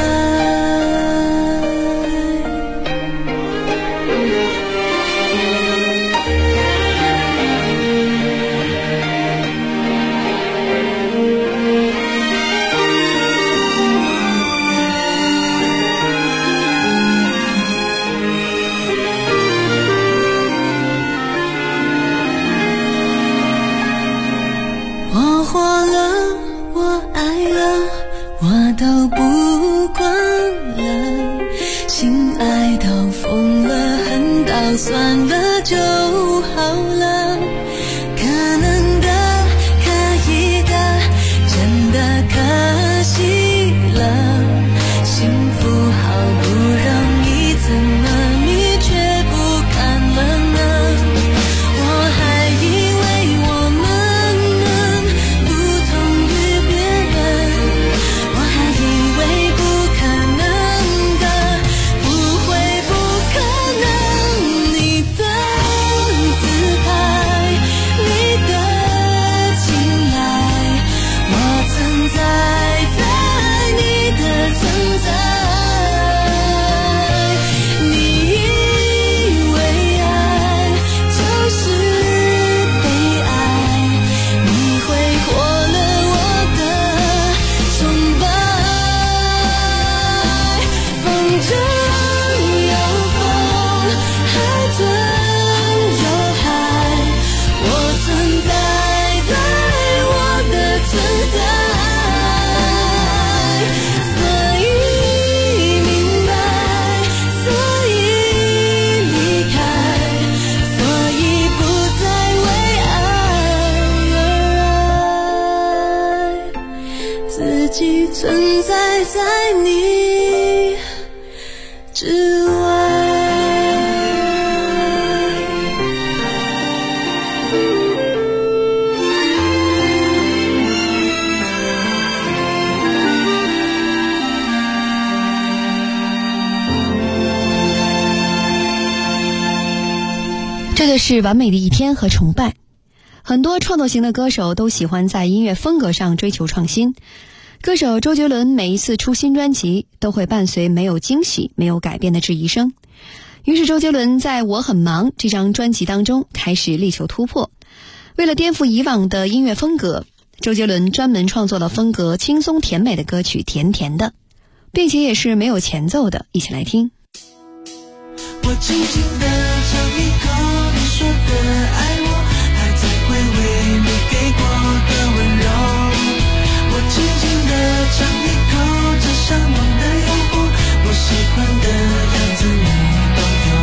这就是完美的一天和崇拜。很多创作型的歌手都喜欢在音乐风格上追求创新。歌手周杰伦每一次出新专辑都会伴随没有惊喜、没有改变的质疑声。于是周杰伦在我很忙这张专辑当中开始力求突破。为了颠覆以往的音乐风格，周杰伦专门创作了风格轻松甜美的歌曲《甜甜的》，并且也是没有前奏的，一起来听。 我轻轻地尝一口你说的爱我，还在回味你给过的温柔。我轻轻地尝一口这香浓的诱惑，我喜欢的样子你都有。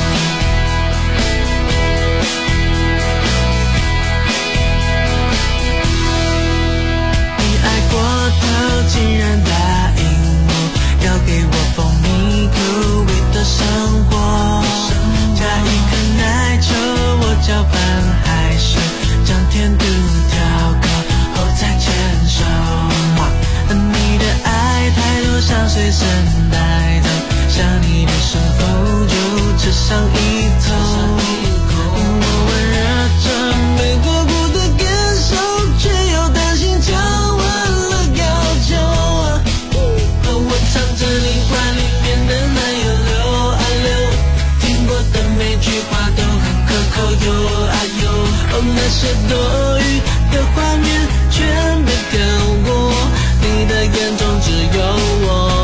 你爱过头竟然答应我，要给我蜂蜜口味的生活，加一颗奶球，我搅拌还是将甜度调高后再牵手。你的爱太多像随身带走，想你的时候就吃上一口。我温热着没过过的感受，却又担心降温了要求。我唱着你话里面的奶油溜啊溜，听过的每句话都很可口哟啊哟。那些多余的画面全被跳过，你的眼中只有我。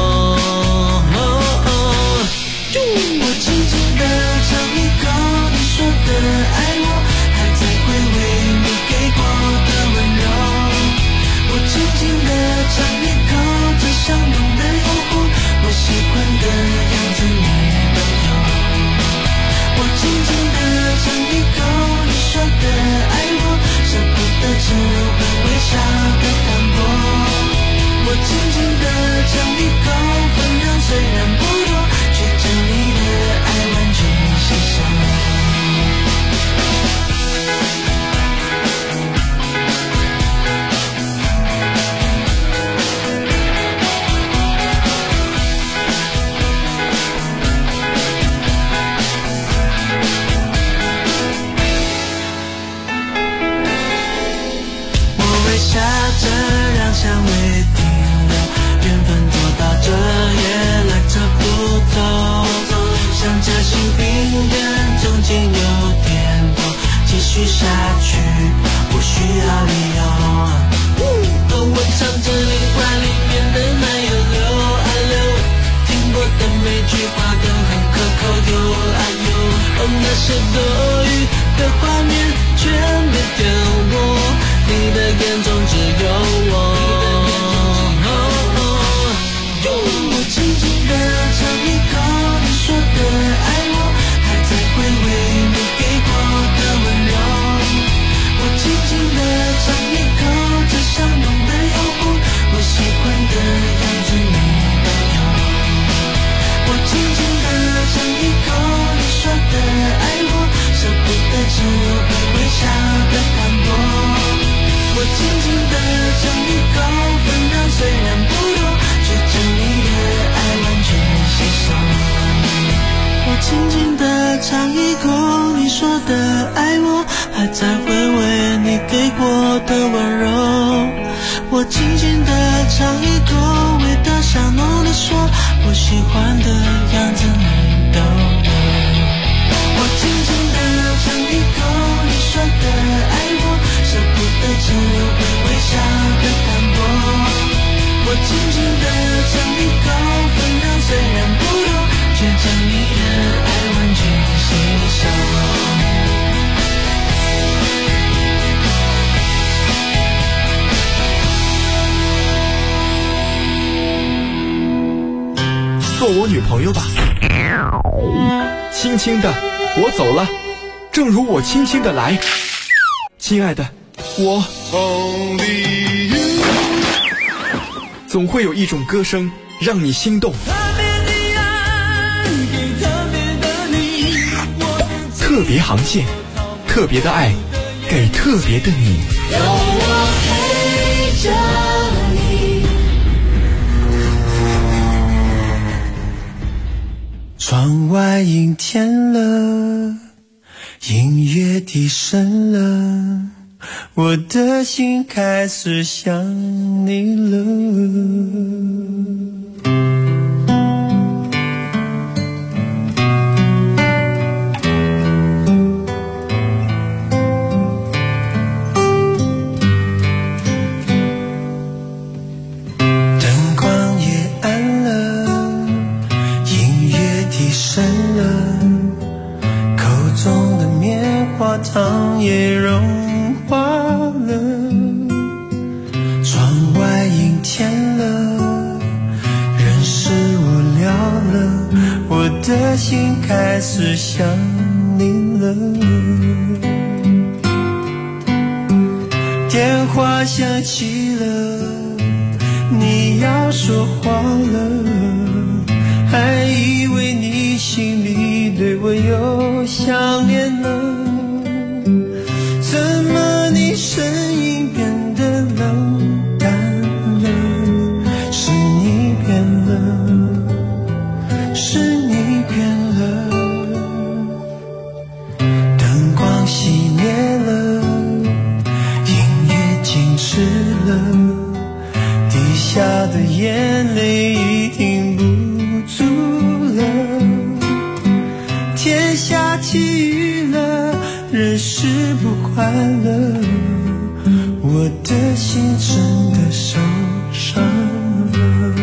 我轻轻地尝一口你说的爱我，还在回味你给过的温柔。我轻轻地尝一口这香浓的诱惑，我喜欢的样子你都有。我轻轻地尝一口你说的爱我，舍不得只会微笑的淡薄。我轻轻地尝一口，分量虽然不多，却将你的爱完全吸收。我微笑着让香味停留，缘分走到这也来者不走，像夹心饼干中间有点多，继续下去不需要理由。我唱着你话里面的奶油溜啊溜，听过的每句话都很可口哟啊哟。那些多余的画面全被跳过，你的眼中只有我。我轻轻地尝一口你说的爱我，还在回味你给过的温柔。我轻轻地尝一口这香浓的诱惑，我喜欢的样子你都有。我轻轻地尝一口你说的爱我，舍不得只会微笑的淡薄。我轻轻地尝一口，分量虽然不多，却将你的爱完全吸收。我轻轻地尝一口你说的爱我，还在回味你给过的温柔。我轻轻地尝一口，味道香浓的说，我喜欢的样子你都有。我轻轻地尝一口你说的爱我，舍不得只会微笑的淡薄。我轻轻地尝一口，分量虽然不多，却将你的爱完全吸收。 做我女朋友吧，轻轻的我走了，正如我轻轻的来，亲爱的，我总会有一种歌声让你心动，特别航线，特别的爱，给特别的你。有我陪着你。 窗外阴天了， 音乐低声了，我的心开始想你了。灯光也暗了，音乐低声了，口中的棉花糖也融化了，窗外阴天了，人是无聊了，我的心开始想你了。电话响起了，你要说话了，还以为你心里对我有想念了，怎么你声音变得冷淡了？是你变了，是你变了。灯光熄灭了，音乐静止了，滴下的眼泪已停不住了，天下起雨了，人是不快乐，我的心真的受伤了。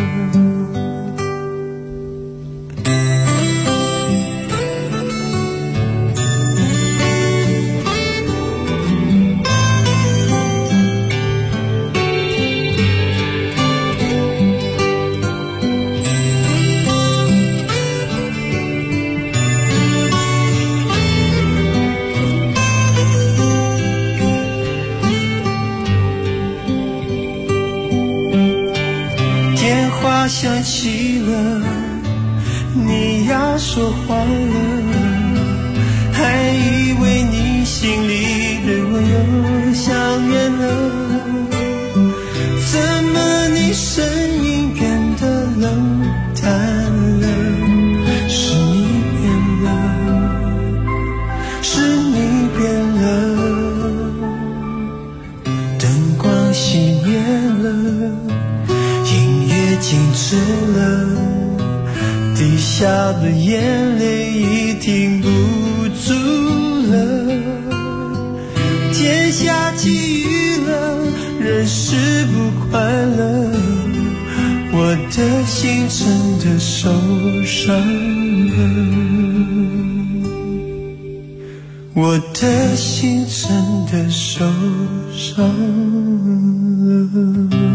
想起了，你要说话了，还以为你心里对我有想念了，怎么你声音变得冷淡了？是你变了，是你变了。灯光熄灭了，静止了，滴下的眼泪已停不住了，天下起雨了，人是不快乐，我的心真的受伤了，我的心真的受伤了。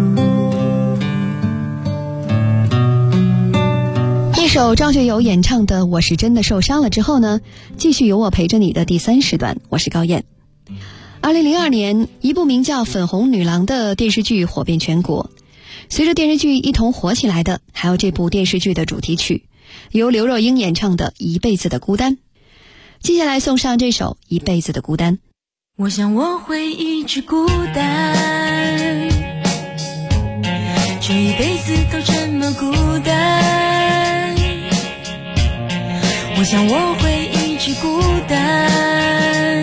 一首张学友演唱的《我是真的受伤了》之后呢，继续有我陪着你的第3时段，我是高燕。2002年，一部名叫《粉红女郎》的电视剧火遍全国。随着电视剧一同火起来的，还有这部电视剧的主题曲，由刘若英演唱的《一辈子的孤单》。接下来送上这首《一辈子的孤单》。 我想我会一直孤单，这一辈子都这么孤单，我想我会一直孤单，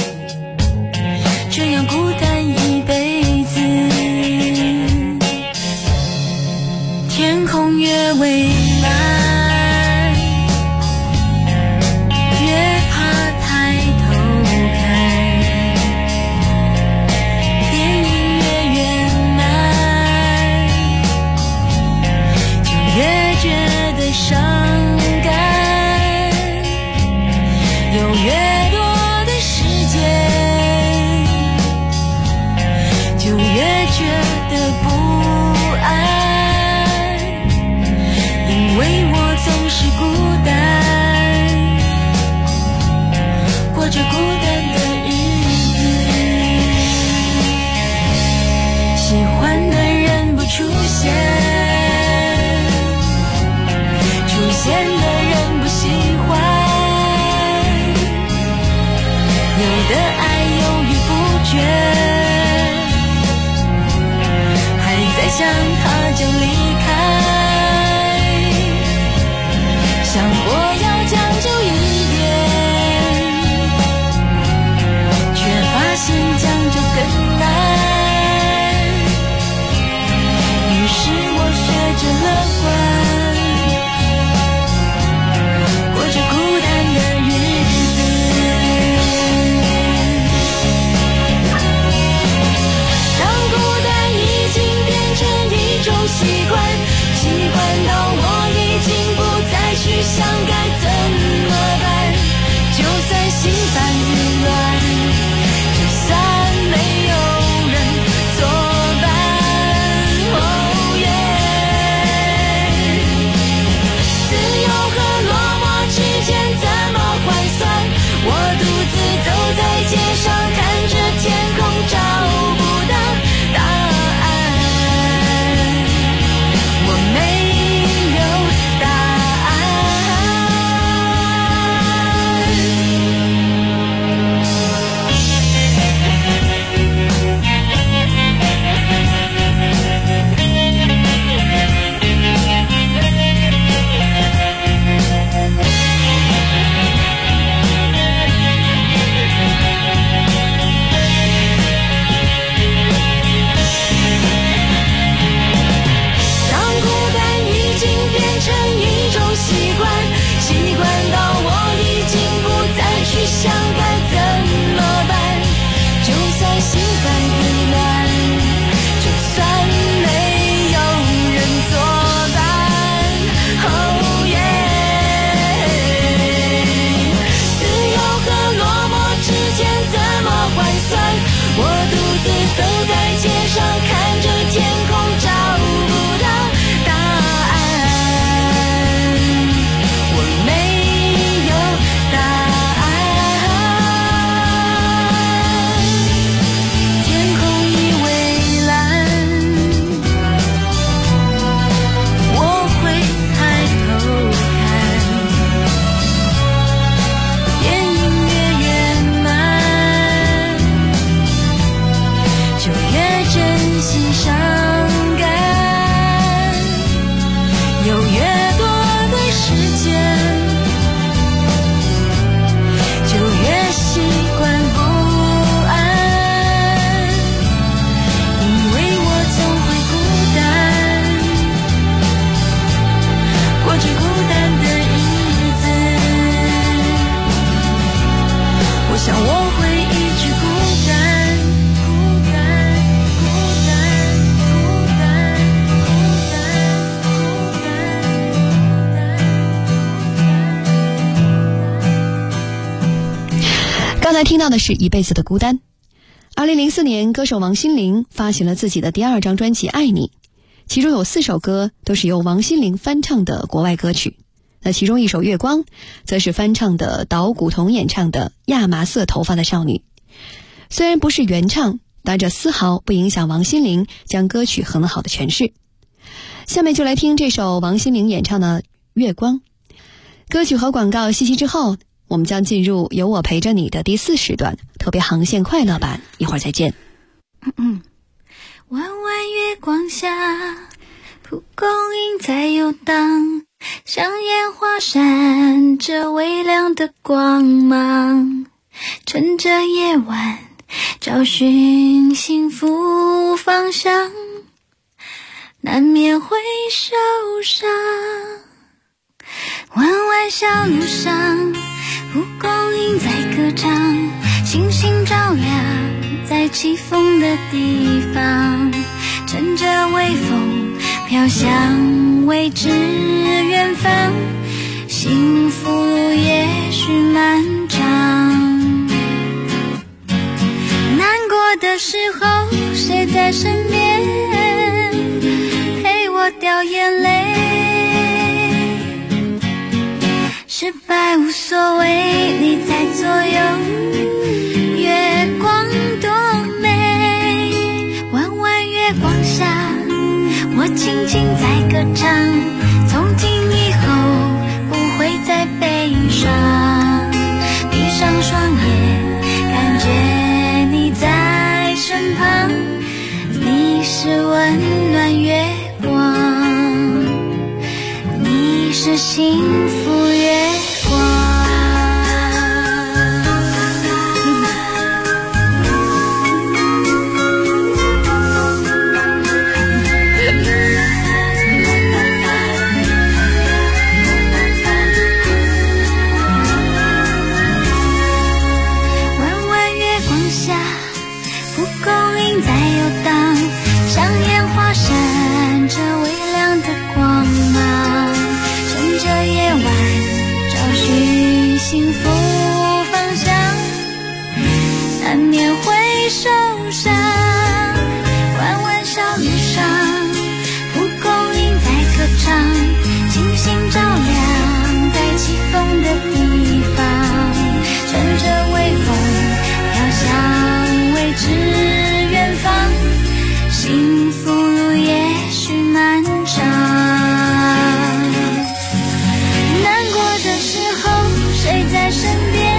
这样孤单一辈子。天空越蔚蓝，越怕抬头看，电影越圆满，就越觉得伤感，有越多的时间，就越觉得不安，因为我总是孤单，过着孤单的日子，喜欢的人不出现，出现的人不喜欢，有的爱犹豫不决，还在想他就离开，想过要将就一点， 想我会一直孤单，孤单，孤单，孤单。 刚才听到的是一辈子的孤单。2004年，歌手王心凌发行了自己的第2张专辑《爱你》，其中有4首歌都是由王心凌翻唱的国外歌曲。那其中一首《月光》则是翻唱的岛谷瞳演唱的《亚麻色头发的少女》。虽然不是原唱，但这丝毫不影响王心凌将歌曲很好的诠释。下面就来听这首王心凌演唱的《月光》。歌曲和广告息息之后，我们将进入有我陪着你的第4时段特别航线快乐版，一会儿再见。 弯弯月光下，蒲公英在游荡，像烟花闪着微亮的光芒，趁着夜晚找寻幸福方向，难免会受伤。弯弯小路上，蒲公英在歌唱，星星照亮在起风的地方，趁着微风飘向未知远方，幸福路也许漫长。难过的时候谁在身边陪我掉眼泪，失败无所谓，你在左右，月光多美。弯弯月光下，我轻轻在歌唱，从今以后不会再悲伤。闭上双眼，感觉你在身旁，你是温暖月光，你是幸福月光。幸福方向，难免会受伤。弯弯小路上，蒲公英在歌唱，星星照亮在起风的地方，趁着微风飘向未知远方，幸福路也许漫长。谁在身边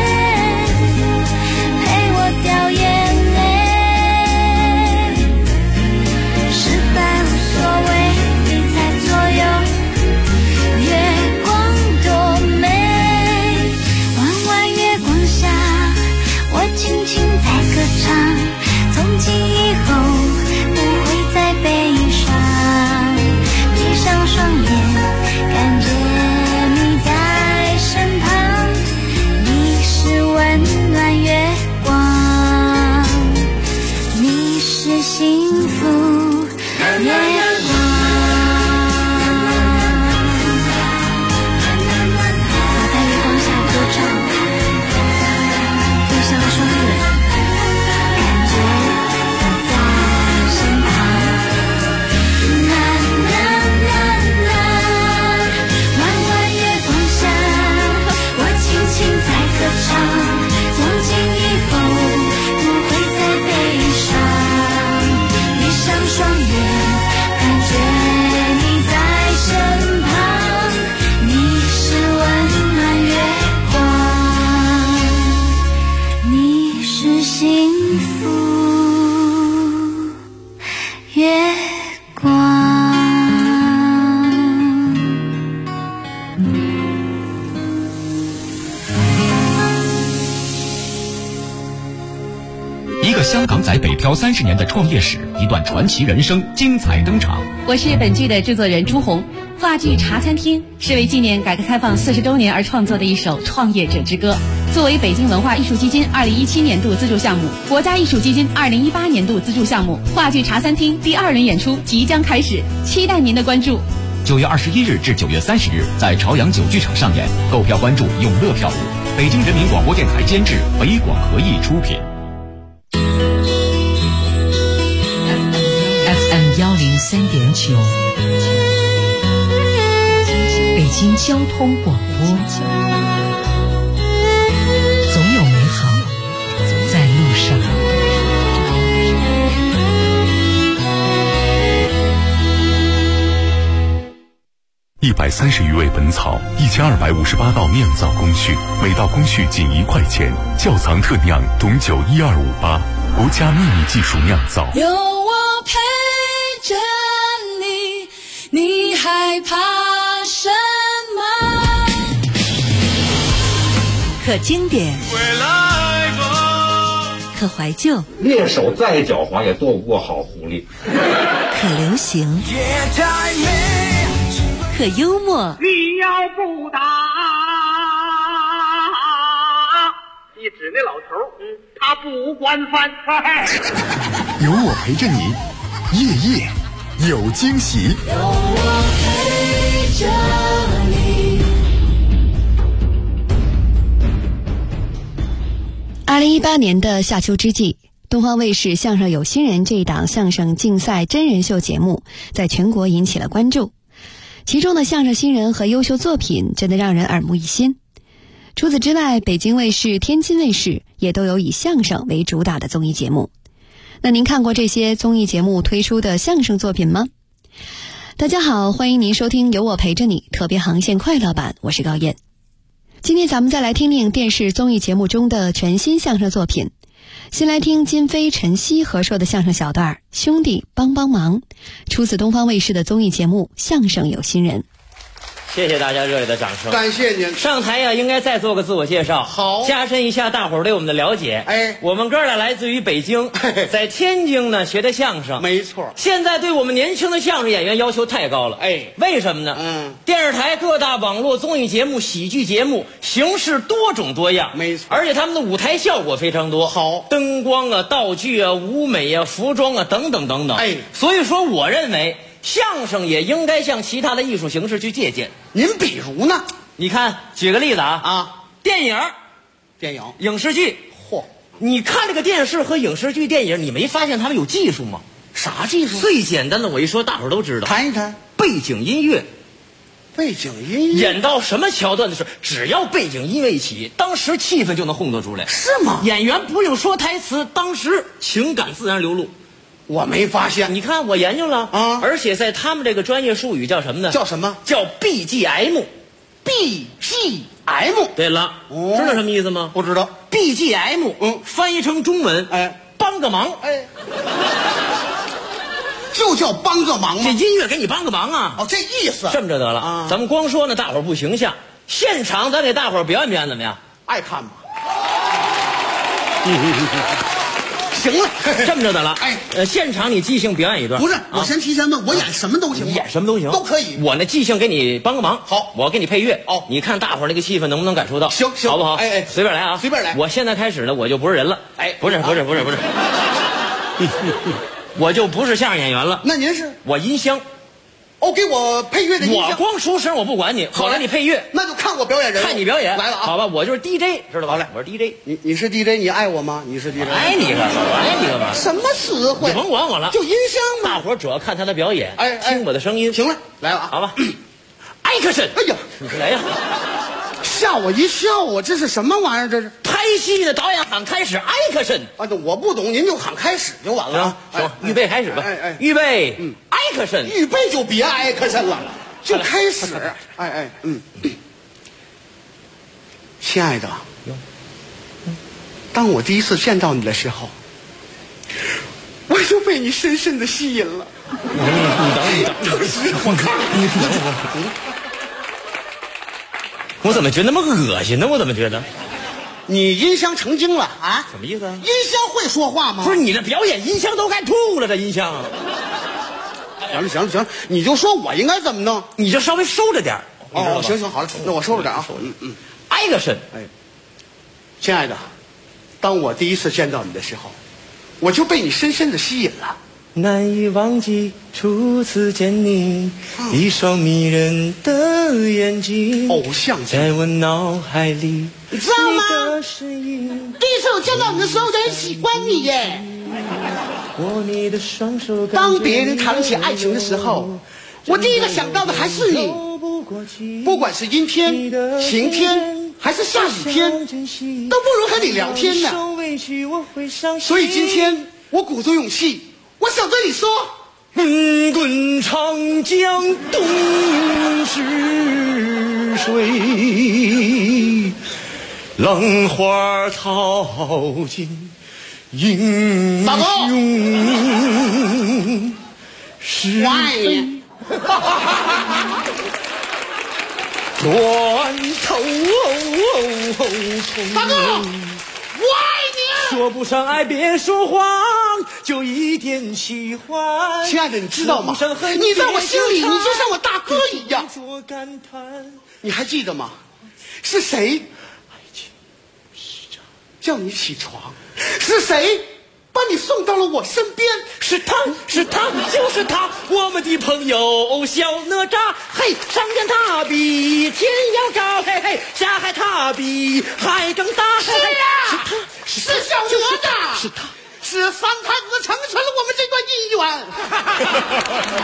陪我掉眼泪，失败无所谓，你在左右，月光多美。弯弯月光下，我轻轻在歌唱，从今以后不会再悲伤。闭上双眼，感觉你在身旁，温暖月光，你是幸福月光。我在月光下歌唱，闭上双眼，感觉你在身旁。弯弯月光下，我轻轻在歌唱，从今以后不会再悲伤。闭上双眼，感觉你在身旁，你是温暖月光，你是幸福月光。 一个香港仔北漂30年的创业史，一段传奇人生精彩登场。 我是本剧的制作人朱红。话剧《茶餐厅》是为纪念改革开放40周年而创作的一首创业者之歌。 作为北京文化艺术基金2017年度资助项目、国家艺术基金2018年度资助项目，话剧茶餐厅第2轮演出即将开始，期待您的关注。 9月21日至9月30日，在朝阳9剧场上演，购票关注永乐票务。北京人民广播电台监制，北广合艺出品。 FM 103.9，北京交通广播。总有美好在路上。 130余味本草，1258道酿造工序，每道工序仅1块钱。窖藏特酿董酒12588，国家秘密技术酿造。 有我陪着你，你害怕什么？ 可经典，可怀旧， 猎手再狡猾也躲不过好狐狸。 可流行，可幽默。 你要不打，一指那老头，他不惯犯。 有我陪着你，夜夜有惊喜。 有我陪着你。 2018年的夏秋之际，东方卫视《相声有新人》这一档相声竞赛真人秀节目在全国引起了关注。其中的相声新人和优秀作品真的让人耳目一新。除此之外，北京卫视、天津卫视也都有以相声为主打的综艺节目。那您看过这些综艺节目推出的相声作品吗？大家好，欢迎您收听《有我陪着你》特别航线快乐版，我是高燕。今天咱们再来听听电视综艺节目中的全新相声作品。先来听金飞、陈曦合说的相声小段《兄弟帮帮忙》，出自东方卫视的综艺节目《相声有新人》。 谢谢大家热烈的掌声， 感谢您。 上台呀，应该再做个自我介绍， 好， 加深一下大伙儿对我们的了解。 哎， 我们哥俩来自于北京，在天津呢学的相声， 没错。 现在对我们年轻的相声演员要求太高了，为什么呢？电视台、各大网络综艺节目、喜剧节目形式多种多样， 没错。 而且他们的舞台效果非常多， 好， 灯光啊、道具啊、舞美啊、服装啊等等等等。所以说我认为。相声也应该向其他的艺术形式去借鉴。 您比如呢？ 你看，举个例子电影、影视剧。 嚯， 你看这个电视和影视剧、电影，你没发现他们有技术吗？ 啥技术？ 最简单的，我一说大伙儿都知道。 谈一谈背景音乐。 背景音乐演到什么桥段的时候，只要背景音乐一起，当时气氛就能烘托出来。 是吗？ 演员不用说台词，当时情感自然流露。 我没发现， 你看我研究了啊， 而且在他们这个专业术语叫什么呢？ 叫什么？ 叫 BGM。 BGM。 对了，知道什么意思吗？ 不知道。 BGM，翻译成中文，帮个忙， 就叫帮个忙吗？ 这音乐给你帮个忙啊！ 哦，这意思。 这么着得了啊！咱们光说呢，大伙儿不形象，现场咱给大伙儿表演怎么样？ 爱看吗？行了， 这么着得了。现场你即兴表演一段。 不是，我先提前问，我演什么都行吗？ 演什么都行， 都可以。 我呢即兴给你帮个忙。 好， 我给你配乐。你看大伙儿那个气氛能不能感受到？ 行， 好不好？随便来啊， 随便来。 我现在开始呢，我就不是人了。不是，我就不是相声演员了。 那您是？ 我音箱。 给我配乐的音箱。 我光出声我不管你，我给你配乐。 那就看我表演人。 看你表演来了啊！ 好吧，我就是 DJ， 知道吧？ 好嘞， 我是 DJ。 你是 DJ， 你爱我吗？你是 DJ。 爱你干嘛？爱你干嘛？ 什么词汇？ 你甭管我了， 就音箱嘛。 大伙儿主要看他的表演，听我的声音。 行了，来了啊！ 好吧。Action！ 哎呀， 你来呀！ 吓我一跳啊！这是什么玩意儿？这是拍戏的导演喊开始 ，Action！ 啊，我不懂，您就喊开始就完了。 行，预备开始吧。预备，Action！ 预备就别Action了，就开始。亲爱的，当我第一次见到你的时候，我就被你深深的吸引了。 你等，我看你等我。我怎么觉得那么恶心呢？我怎么觉得？ 你音箱成精了啊？ 什么意思啊？ 音箱会说话吗？ 不是，你这表演音箱都该吐了，这音箱。 行了，你就说我应该怎么弄， 你就稍微收着点。 行，好了，那我收着点啊。 Action！ 亲爱的，当我第一次见到你的时候，我就被你深深的吸引了。 难以忘记初次见你，一双迷人的眼睛， 偶像在我脑海里。 你知道吗？第一次我见到你的时候，我就很喜欢你耶。当别人谈起爱情的时候，我第一个想到的还是你。 不管是阴天、晴天还是下雨天，都不如和你聊天呢。所以今天我鼓足勇气，我想对你说： 滚长江东逝水，浪花淘尽英雄是非。断头大哥，我爱你。 说不上爱别说谎，就一点喜欢。 亲爱的，你知道吗？你在我心里，你就像我大哥一样。你还记得吗？是谁叫你起床？是谁把你送到了我身边？ 是他，就是他，我们的朋友小哪吒。嘿，上天他比天要高，嘿嘿，下海他比海更大。 是啊，是小哪吒， 是他， 是三太子成全了我们这段姻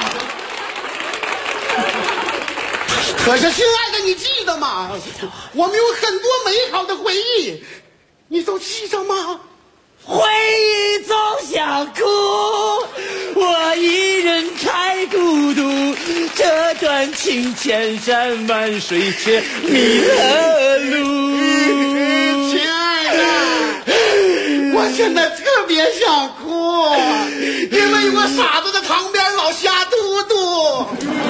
缘。可是亲爱的，你记得吗？我们有很多美好的回忆，你都记得吗？ 回忆总想哭，我一人太孤独，这段情千山万水却迷了路。 亲爱的，我现在特别想哭，因为有个傻子在旁边老瞎嘟嘟。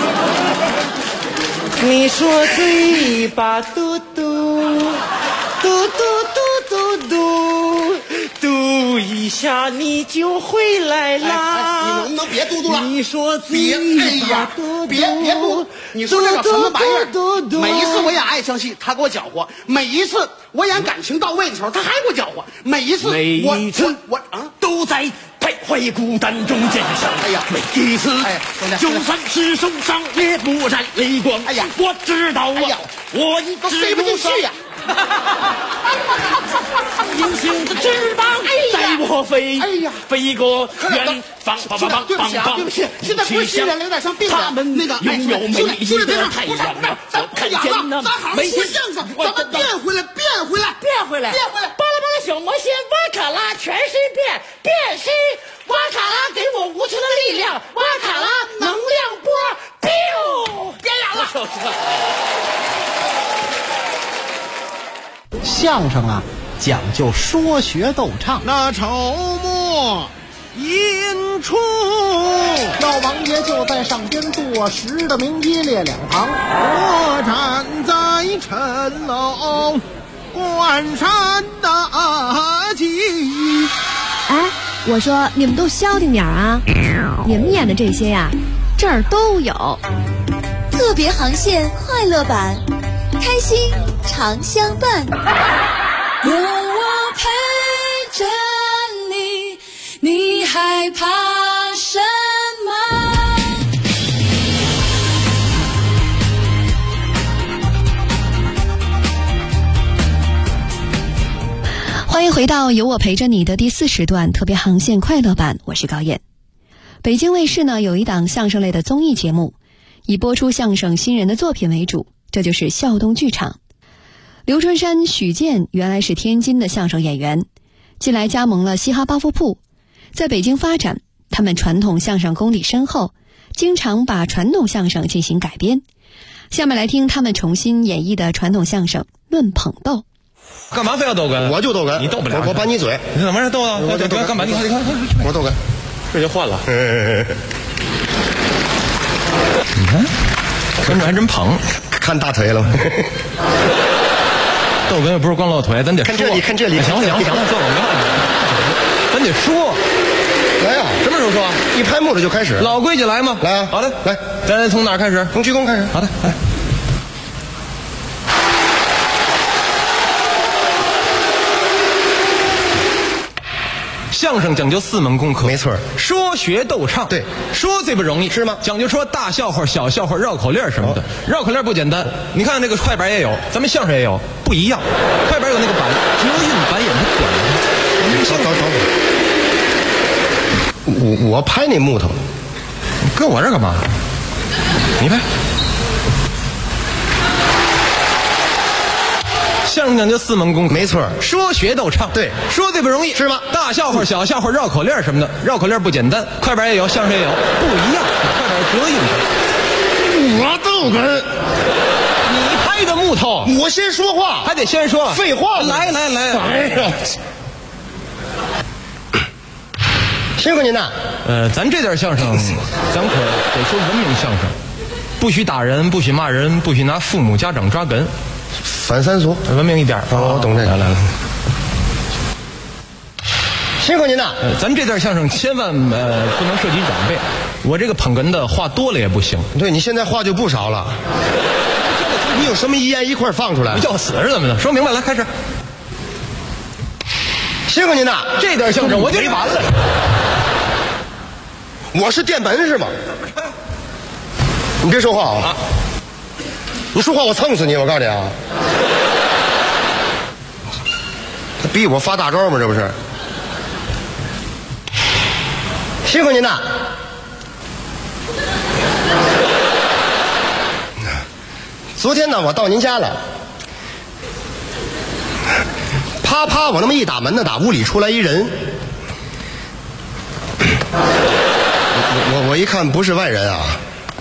你说嘴巴嘟嘟嘟嘟嘟嘟嘟嘟一下你就回来啦！ 你能不能别嘟嘟了？ 你说别，哎呀，别嘟！你说这个什么玩意儿？每一次我演爱情戏，他给我搅和；每一次我演感情到位的时候，他还给我搅和；每一次我都在徘徊孤单中坚强。 哎呀， 每一次，就算是受伤也不染泪光。 哎呀， 我知道啊，我一都塞不进去呀。 英雄的翅膀带我飞， 哎呀， 飞过远方， 对不起，现在不是新人了，有点像病人。 他们那个拥有美丽的太阳啊！我看见那咱好好说相声，咱们变回来。 巴拉小魔仙瓦卡拉全身变身，瓦卡拉给我无穷的力量，瓦卡拉能量波， 别演了。 相声啊，讲究说学逗唱。 那筹末引出， 老王爷就在上边坐实的名一列两旁， 我站在城楼关山大吉。 哎，我说你们都消停点啊！你们演的这些呀，这儿都有。 特别航线快乐版，开心常相伴。 有我陪着你，你害怕什么？ 欢迎回到有我陪着你的第4时段特别航线快乐版，我是高燕。北京卫视呢有一档相声类的综艺节目，以播出相声新人的作品为主，这就是笑动剧场。刘春山、许健原来是天津的相声演员，近来加盟了嘻哈八福铺，在北京发展。他们传统相声功底深厚，经常把传统相声进行改编。下面来听他们重新演绎的传统相声《论捧逗》。 干嘛非要逗哏？ 我就逗哏， 你逗不了， 我扳你嘴。 你怎么让逗啊？ 我逗干嘛？你看， 我逗哏， 这就换了。你看，观众还真捧， 看大腿了吗？ 逗哏又不是光露腿，咱得说。 看这里， 行了，这我没话讲，咱得说。 来呀， 什么时候说？ 一拍幕了就开始。 老规矩来嘛。 来啊， 好的， 来， 咱从哪儿开始？ 从鞠躬开始。 好的，来。 相声讲究4门功课， 没错， 说学逗唱。 对， 说最不容易， 是吗？ 讲究说大笑话、小笑话、绕口令什么的。绕口令不简单，你看那个快板也有，咱们相声也有，不一样。快板有那个板，折韵板眼它短。 我拍那木头， 你搁我这干嘛？你拍。相声讲究4门功课， 没错， 说学逗唱。 对， 说最不容易， 是吗？ 大笑话、小笑话、绕口令什么的，绕口令不简单，快板也有，相声也有，不一样。快板折韵我逗哏， 你拍的木头， 我先说话， 还得先说。 废话， 来， 哎呀，辛苦您了。 咱这点相声，咱可得说文明相声，不许打人，不许骂人，不许拿父母家长抓哏。 反三俗， 文明一点。 我懂这个。来，辛苦您了。 咱这点相声千万不能涉及长辈。我这个捧哏的话多了也不行。 对，你现在话就不少了。你有什么遗言一块放出来？ 要死是怎么的？说明白，来开始。 辛苦您了。 这点相声我就没完了。我是电门是吗？你别说话啊！你说话我蹭死你！我告诉你啊！他逼我发大招吗？这不是？辛苦您了。昨天呢，我到您家了，啪啪，我那么一打门呢，打屋里出来一人。我一看不是外人啊，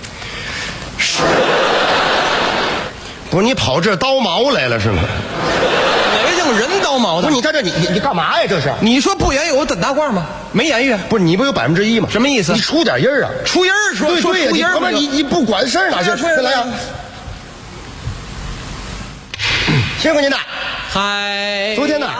不是你跑这叨毛来了是吗？ 哪个像人叨毛的？ 不是你在这你干嘛呀？这是？ 你说不言语我等大褂吗？没言语。 不是你不有1%吗？ 什么意思？ 你出点音儿啊！ 出音儿说对出音儿吗？ 你不管事儿哪行？再来啊！辛苦您了。 嗨， 昨天呢？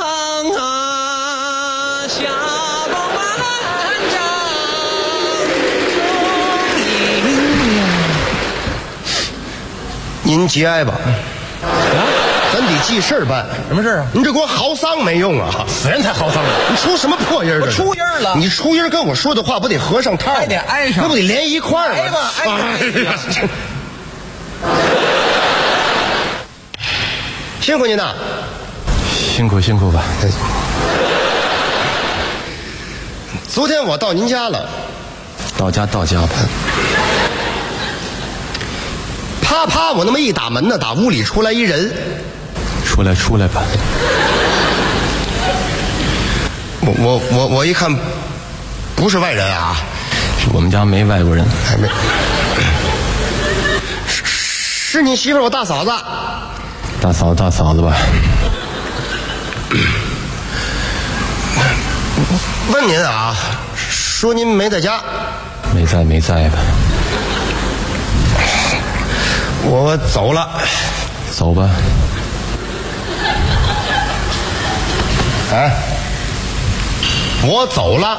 您节哀吧，咱得记事儿办。 什么事啊？ 你这给我嚎丧没用啊！ 死人才嚎丧呢！ 你出什么破音儿？ 我出音儿了。 你出音儿跟我说的话不得合上套？ 还得挨上， 那不得连一块儿吗？ 挨吧， 辛苦您了。 辛苦吧。 昨天我到您家了。 到家吧。 啪啪，我那么一打门呢，打屋里出来一人。 出来吧。 我一看，不是外人啊。 我们家没外国人， 还没。是你媳妇我大嫂子。 大嫂子吧。 问您啊，说您没在家。 没在吧。 我走了。 走吧。 啊，我走了。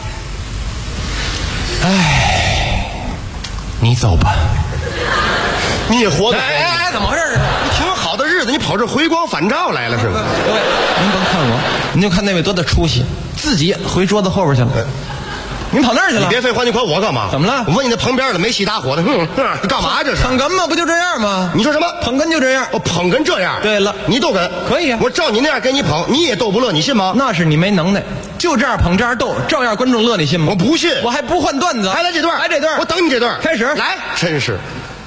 哎，你走吧。 你也活该。 哎，怎么回事啊？ 你挺好的日子，你跑这回光返照来了是吗？ 各位，您甭看我，您就看那位多大出息，自己回桌子后边去了。您跑那儿去了？ 你别废话，你管我干嘛？ 怎么了？ 我问你那旁边的没气打火的，干嘛这是？ 捧哏嘛，不就这样吗？ 你说什么？ 捧哏就这样。 捧哏这样。 对了， 你逗哏可以啊。 我照你那样给你捧，你也逗不乐，你信吗？ 那是你没能耐，就这样捧，这样逗，照样观众乐，你信吗？ 我不信， 我还不换段子， 还来这段，我等你这段， 开始来，真是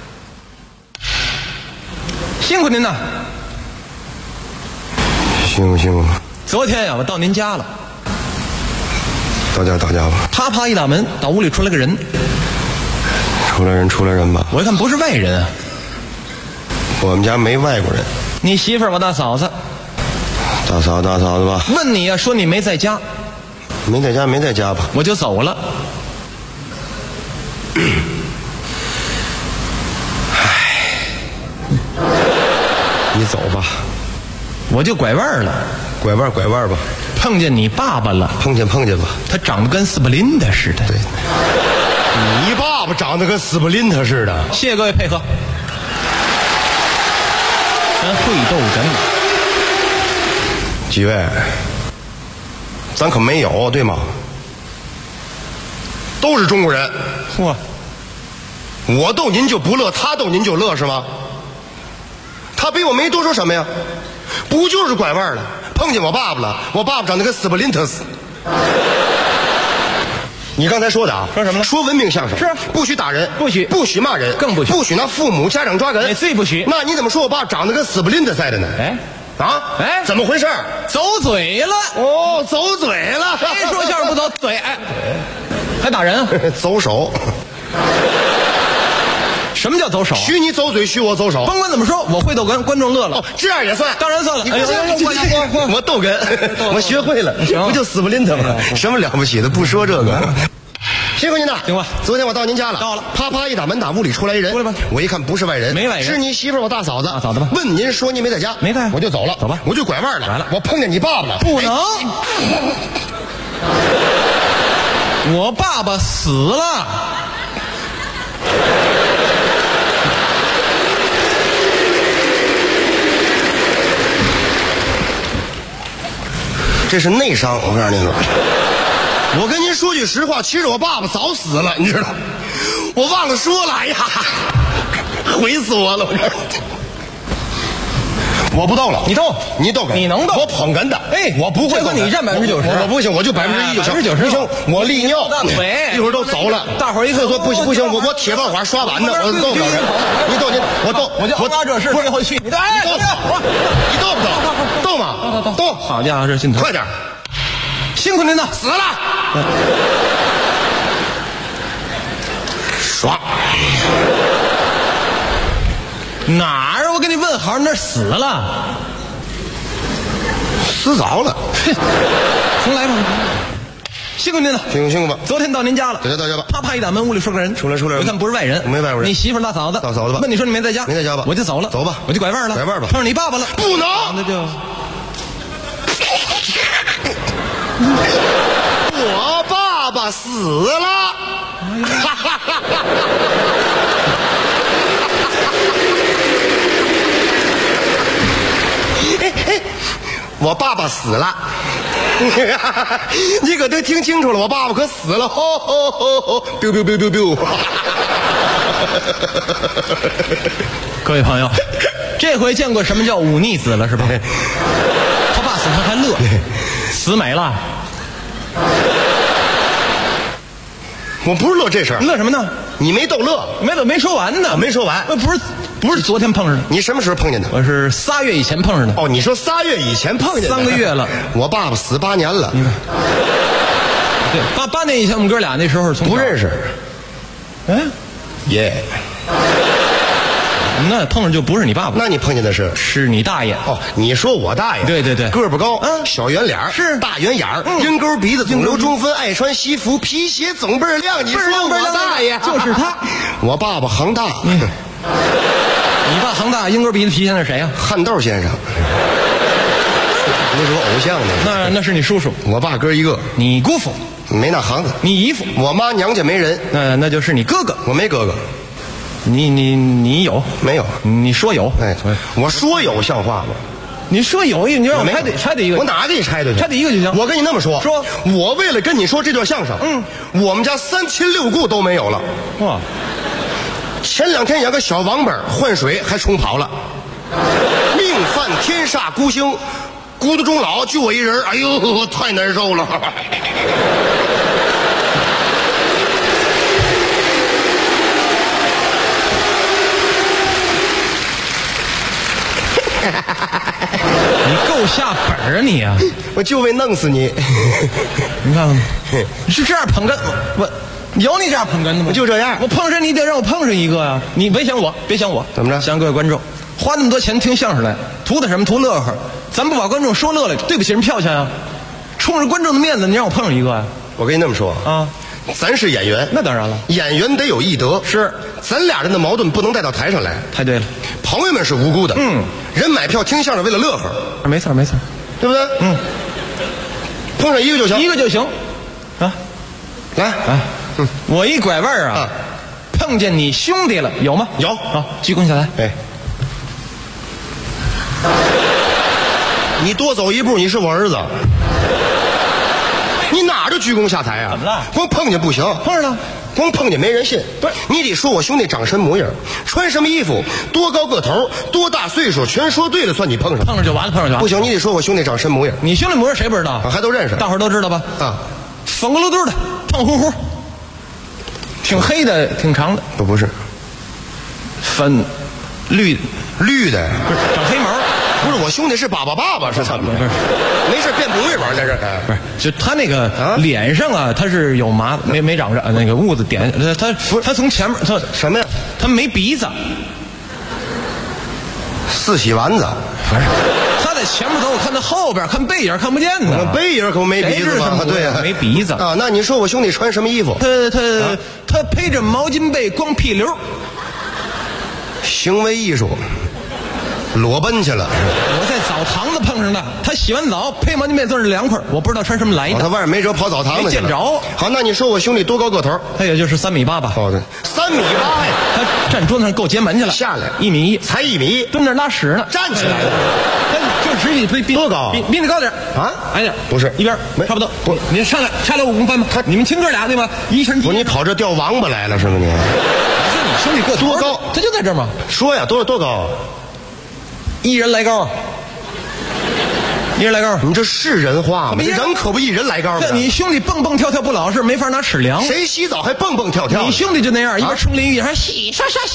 辛苦您呐。 辛苦。 昨天呀，我到您家了。 到家吧。 啪啪一打门，打屋里出来个人。 出来人吧。 我一看不是外人啊。 我们家没外国人。 你媳妇儿我大嫂子。 大嫂子吧。 问你呀，说你没在家。 没在家吧。 我就走了。 你走吧。 我就拐弯了。 拐弯吧。 碰见你爸爸了。 碰见吧。 他长得跟斯普林特似的。 对。你爸爸长得跟斯普林特似的。 谢谢各位配合。咱会斗哏。 几位， 咱可没有，对吗？都是中国人。我逗您就不乐，他逗您就乐是吗？他比我没多说什么呀，不就是拐弯了，碰见我爸爸了，我爸爸长得跟斯普林特斯。你刚才说的啊？ 说什么了？ 说文明相声是不许打人， 不许骂人， 更不许不许拿父母家长抓人， 最不许。 那你怎么说我爸长得跟斯普林特似的呢？怎么回事？ 走嘴了。 哦，走嘴了。 谁说相声不走嘴？还打人啊？ 走手。 什么叫走手？ 许你走嘴，许我走手。 甭管怎么说，我会逗观众乐了。 哦，这样也算？ 当然算了。 我逗哏，我学会了，不就斯普林特吗？什么了不起的？不说这个。辛苦您了， 行吧。 昨天我到您家了， 到了。 啪啪一打门，打屋里出来一人。 出来吧。 我一看不是外人， 没外人， 是你媳妇我大嫂子。 嫂子吧。 问您说您没在家， 没在， 我就走了。 走吧。 我就拐弯了。 来了， 我碰见你爸爸了。 不能。我爸爸死了。 这是内伤，我告诉您了。我跟您说句实话，其实我爸爸早死了，你知道？我忘了说了，哎呀，毁死我了！我不逗了， 你逗， 你逗哏， 你能逗， 我捧哏的。 哎， 我不会逗哏， 你占90%， 我不行，我就1%就行。不行，我利尿，一会儿都走了。 大伙儿一看说不行不行，我铁棒花刷碗呢，我逗不了人。你逗您，我逗， 我拉这事最后去，你逗， 你逗不逗？逗吗？逗！ 好家伙，这劲头！ 快点， 辛苦您了， 死了。爽。 哪儿？我给你问好，你那死了， 死早了。 重来吧。辛苦您了， 辛苦吧。 昨天到您家了， 大家吧。 啪啪一打门，屋里说个人， 出来。 我看不是外人， 没外人。 你媳妇大嫂子， 吧。 问你说你没在家， 没在家吧？ 我就走了， 走吧， 我就拐弯了， 吧。 碰上你爸爸了， 不能， 那就。 我爸爸死了。我爸爸死了。你可都听清楚了，我爸爸可死了。吼吼吼吼 biu biu biu biu biu。 各位朋友，这回见过什么叫忤逆死了是吧？他爸死他还乐，死美了。 我不是乐这事儿， 乐什么呢？ 你没逗乐， 没说完呢， 没说完。 不是昨天碰上的， 你什么时候碰见的？ 我是3月以前碰上的。 哦，你说3月以前碰见的？3 个月了。 我爸爸死8年了。 对，8年以前我们哥俩那时候从不认识。耶。 那碰上就不是你爸爸， 那你碰见的是你大爷。 哦，你说我大爷？ 对， 个不高，小圆脸是大圆眼儿，鹰钩鼻子，总留中分，爱穿西服，皮鞋总倍儿亮。你说我大爷就是他， 我爸爸行大。 你爸行大，鹰钩鼻子皮鞋那是谁呀？ 汉道先生，那是我偶像呢。 那是你叔叔， 我爸哥一个。 你姑父没那行子， 你姨父， 我妈娘家没人， 那就是你哥哥。 我没哥哥。 你有没有？ 你说有？ 哎，我说有像话吗？ 你说有，你让我拆的一个， 我哪给你拆的去？ 拆的一个就行。 我跟你那么说，我为了跟你说这段相声，我们家3亲6故都没有了。 哇！ 前2天养个小王八换水还冲跑了，命犯天煞孤星，孤独终老就我一人，哎呦，太难受了。 你够下本啊你啊！ 我就为弄死你。 你看看，你是这样捧哏，我有你这样捧哏的吗？ 我就这样， 我碰上你得让我碰上一个呀！你别想我，别想我， 怎么着？ 想各位观众，花那么多钱听相声来，图的什么？图乐呵。咱不把观众说乐了，对不起人票钱啊！冲着观众的面子，你让我碰上一个呀？ 我跟你那么说啊， 咱是演员， 那当然了， 演员得有艺德， 是咱俩人的矛盾不能带到台上来。 太对了， 朋友们是无辜的，人买票听相声为了乐呵， 没错， 对不对？碰上一个就行， 一个就行，啊， 来， 我一拐弯啊，碰见你兄弟了，有吗？ 有啊，鞠躬下来， 哎，你多走一步，你是我儿子。 鞠躬下台啊？ 怎么了？ 光碰见不行， 碰上了， 光碰见没人信。 对， 你得说我兄弟长什么模样，穿什么衣服，多高个头，多大岁数，全说对了算你碰上。 碰上就完了，碰上就完了。 不行，你得说我兄弟长什么模样。 你兄弟模样谁不知道？ 还都认识， 大伙儿都知道吧？ 啊， 粉咕噜嘟的，胖乎乎，挺黑的，挺长的。 不是， 粉绿的， 不是长黑毛。 不是我兄弟是爸爸是怎么着？没事变模样玩在这儿。 不是，就他那个脸上啊，他是有麻没长着那个痦子点，他从前面他什么呀？ 他没鼻子， 四喜丸子。 不是，他在前面走，我看他后边，看背影看不见呢。 背影可不没鼻子吗？对呀， 没鼻子啊。那你说我兄弟穿什么衣服？ 他披着毛巾被，光屁溜， 行为艺术。裸奔去了， 我在澡堂子碰上的。他洗完澡配毛巾被，算是凉快，我不知道穿什么来的。 他外面没辙，跑澡堂子去了。 没见着。 好，那你说我兄弟多高个头？ 他也就是3.8米吧。 哦，对，3.8米呀。 他站桌子上够结门去了， 下来 1.1米， 才1米， 蹲那儿拉屎呢， 站起来了。 就直接比多高？ 比你高点啊？ 矮点， 不是一边差不多。不，你上来5公分吧。你们亲哥俩对吧？一身不，你跑这钓王八来了是吗？你是你兄弟个多高？ 他就在这儿吗？ 说呀，多高 ？1人来高， 你这是人话吗？人可不1人来高吗？ 你兄弟蹦蹦跳跳不老实，没法拿尺量。 谁洗澡还蹦蹦跳跳？ 你兄弟就那样，一边冲淋浴还洗刷刷，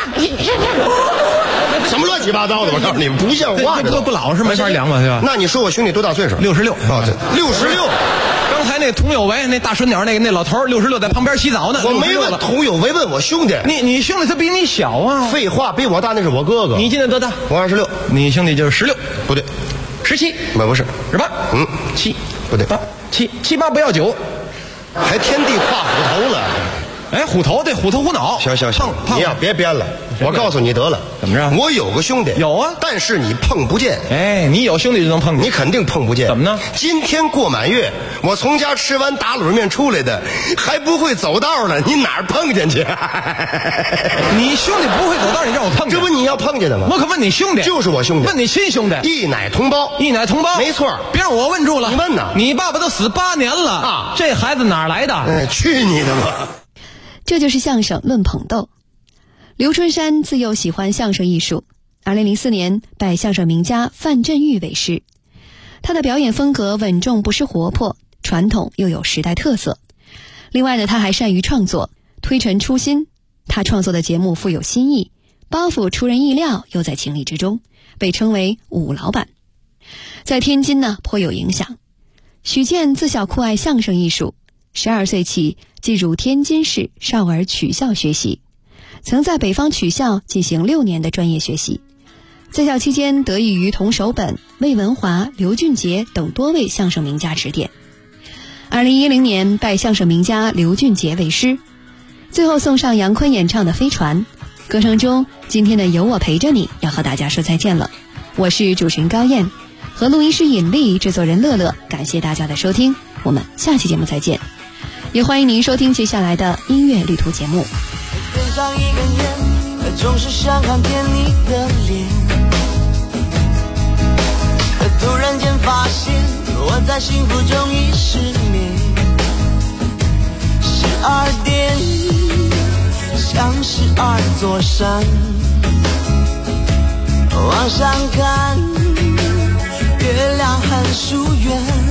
什么乱七八糟的！我告诉你们，不像话。 这不老实，没法量嘛，对吧？ 那你说我兄弟多大岁数 ？66。 哦，66。 刚才那佟有为那大顺鸟那老头66在旁边洗澡呢。 我没问佟有为，问我兄弟。 你兄弟他比你小啊？ 废话，比我大那是我哥哥。 你今年多大？ 我26。 你兄弟就是16。 不对 ，17。 不是 18。7。 不对 ，7、8不要9， 还天地跨虎头了。 哎，虎头对，虎头虎脑。 行，你呀别编了，我告诉你得了。 怎么着？ 我有个兄弟， 有啊， 但是你碰不见。 哎，你有兄弟就能碰见， 你肯定碰不见。 怎么呢？ 今天过满月，我从家吃完打卤面出来的，还不会走道呢，你哪儿碰见去？ 你兄弟不会走道，你让我碰见？ 这不你要碰见的吗？ 我可问你兄弟， 就是我兄弟， 问你亲兄弟， 一奶同胞，没错。 别让我问住了， 你问呢？ 你爸爸都死8年了啊，这孩子哪儿来的？ 哎，去你的吧！ 这就是相声论捧逗。刘春山自幼喜欢相声艺术，2004年拜相声名家范振钰为师。他的表演风格稳重不失活泼，传统又有时代特色。另外呢，他还善于创作，推陈出新。他创作的节目富有新意，包袱出人意料，又在情理之中，被称为武老板。在天津呢颇有影响。许健自小酷爱相声艺术，12岁起即入天津市少儿曲校学习，曾在北方曲校进行6年的专业学习。在校期间得益于童守本、魏文华、刘俊杰等多位相声名家指点。2010年拜相声名家刘俊杰为师，最后送上杨坤演唱的《飞船》。歌声中，今天的有我陪着你要和大家说再见了。我是主持人高燕，和录音师尹丽、制作人乐乐，感谢大家的收听，我们下期节目再见。也欢迎您收听接下来的音乐旅途节目。 点上一根烟，总是想看见你的脸。突然间发现我在幸福中已失眠。12点，像12座山，往上看，月亮很疏远。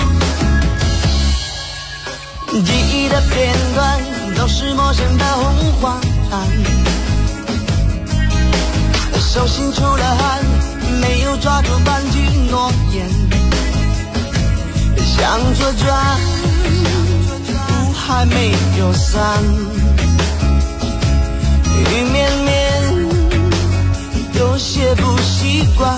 记忆的片段都是陌生的红黄蓝，手心出了汗，没有抓住半句诺言，向左转，雾还没有散，雨绵绵，有些不习惯。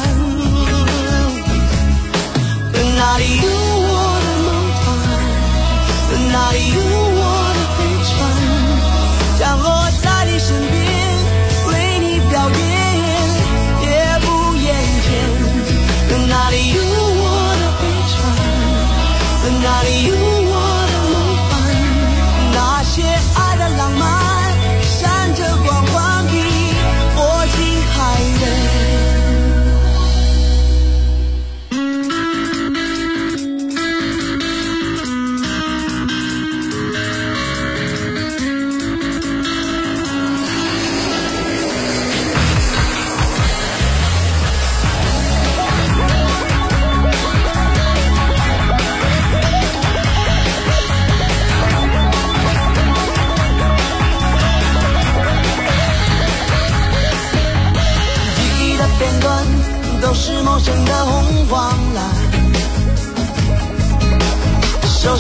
哪里有我的梦团？哪里有我的飞船？降落在你身边，为你表演，也不厌倦。哪里有我的飞船？哪里有我的梦幻？那些爱的浪漫，闪着光环地握紧海人。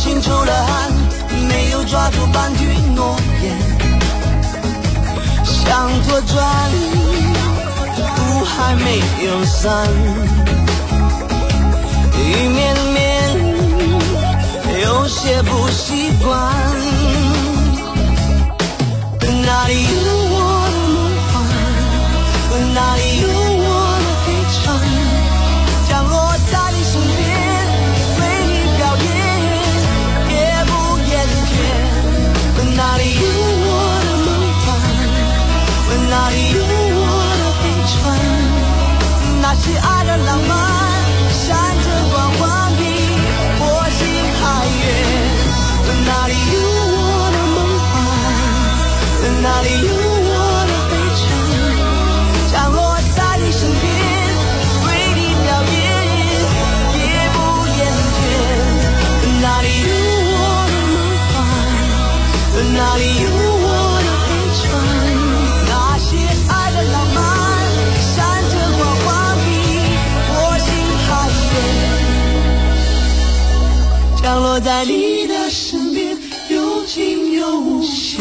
心出了汗，没有抓住半句诺言，向左转，路还没有散，雨绵绵，有些不习惯。哪里有我的梦幻，哪里有我的悲怆，降落在你身边，为你表演，也不厌倦。哪里有我的梦幻，哪里有我的悲怆，那些爱的浪漫，闪着光环比火星还远。哪里有我的梦幻，哪里有我的悲怆，降落在你身边，为你表演，也不厌倦。哪里有我的梦幻，哪里有我的悲怆，那些爱的浪漫，闪着光环比火星还远，降落在你的身边，有惊有无喜。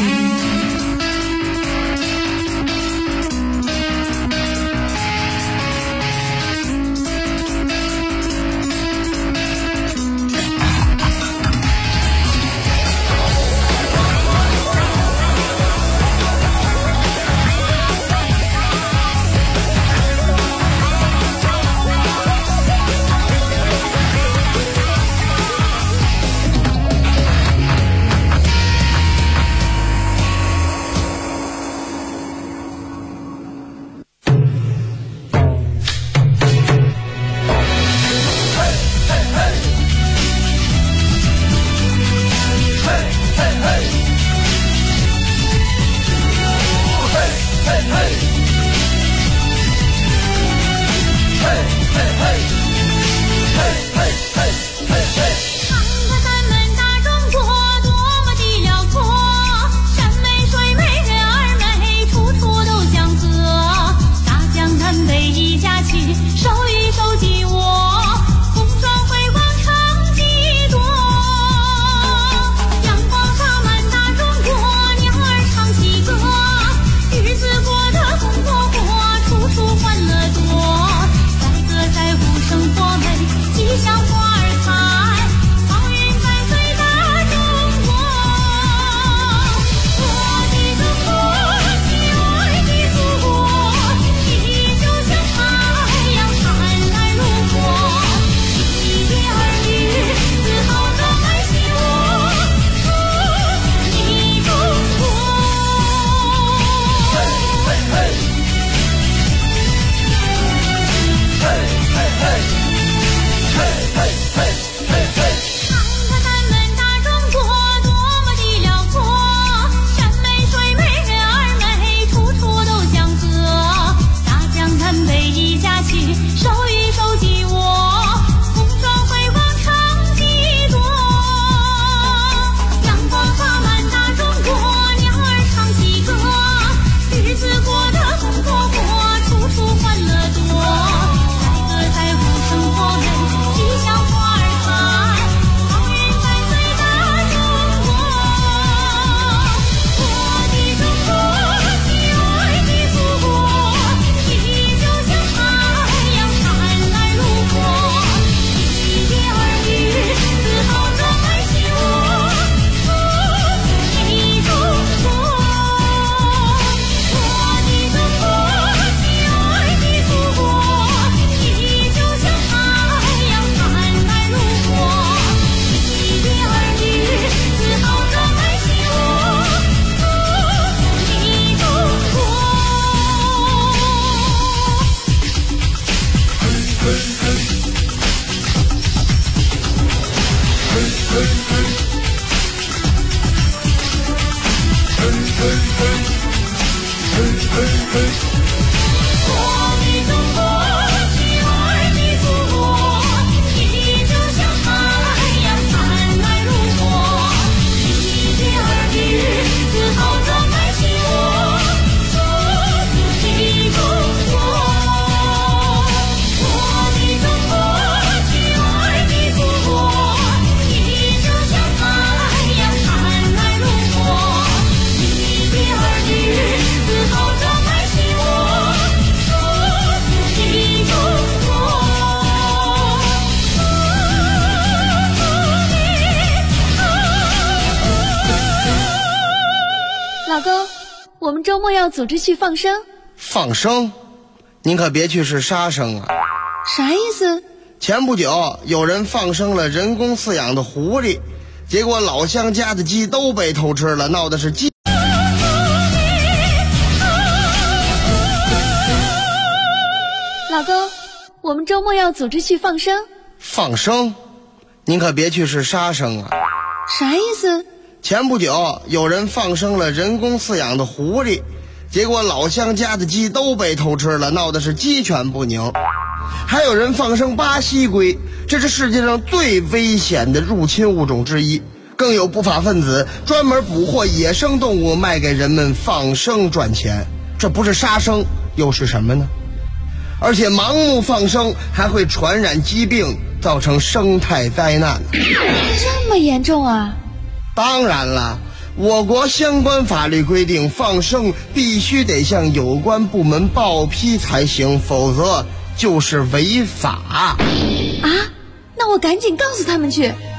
老公，我们周末要组织去放生。 放生？您可别去是杀生啊！ 啥意思？ 前不久有人放生了人工饲养的狐狸，结果老乡家的鸡都被偷吃了，闹的是鸡。 老公，我们周末要组织去放生。 放生？您可别去是杀生啊！ 啥意思？ 前不久有人放生了人工饲养的狐狸，结果老乡家的鸡都被偷吃了，闹的是鸡犬不宁。还有人放生巴西龟，这是世界上最危险的入侵物种之一。更有不法分子专门捕获野生动物卖给人们放生赚钱，这不是杀生又是什么呢？而且盲目放生还会传染疾病，造成生态灾难。 这么严重啊？ 当然了，我国相关法律规定，放生必须得向有关部门报批才行，否则就是违法。 啊，那我赶紧告诉他们去。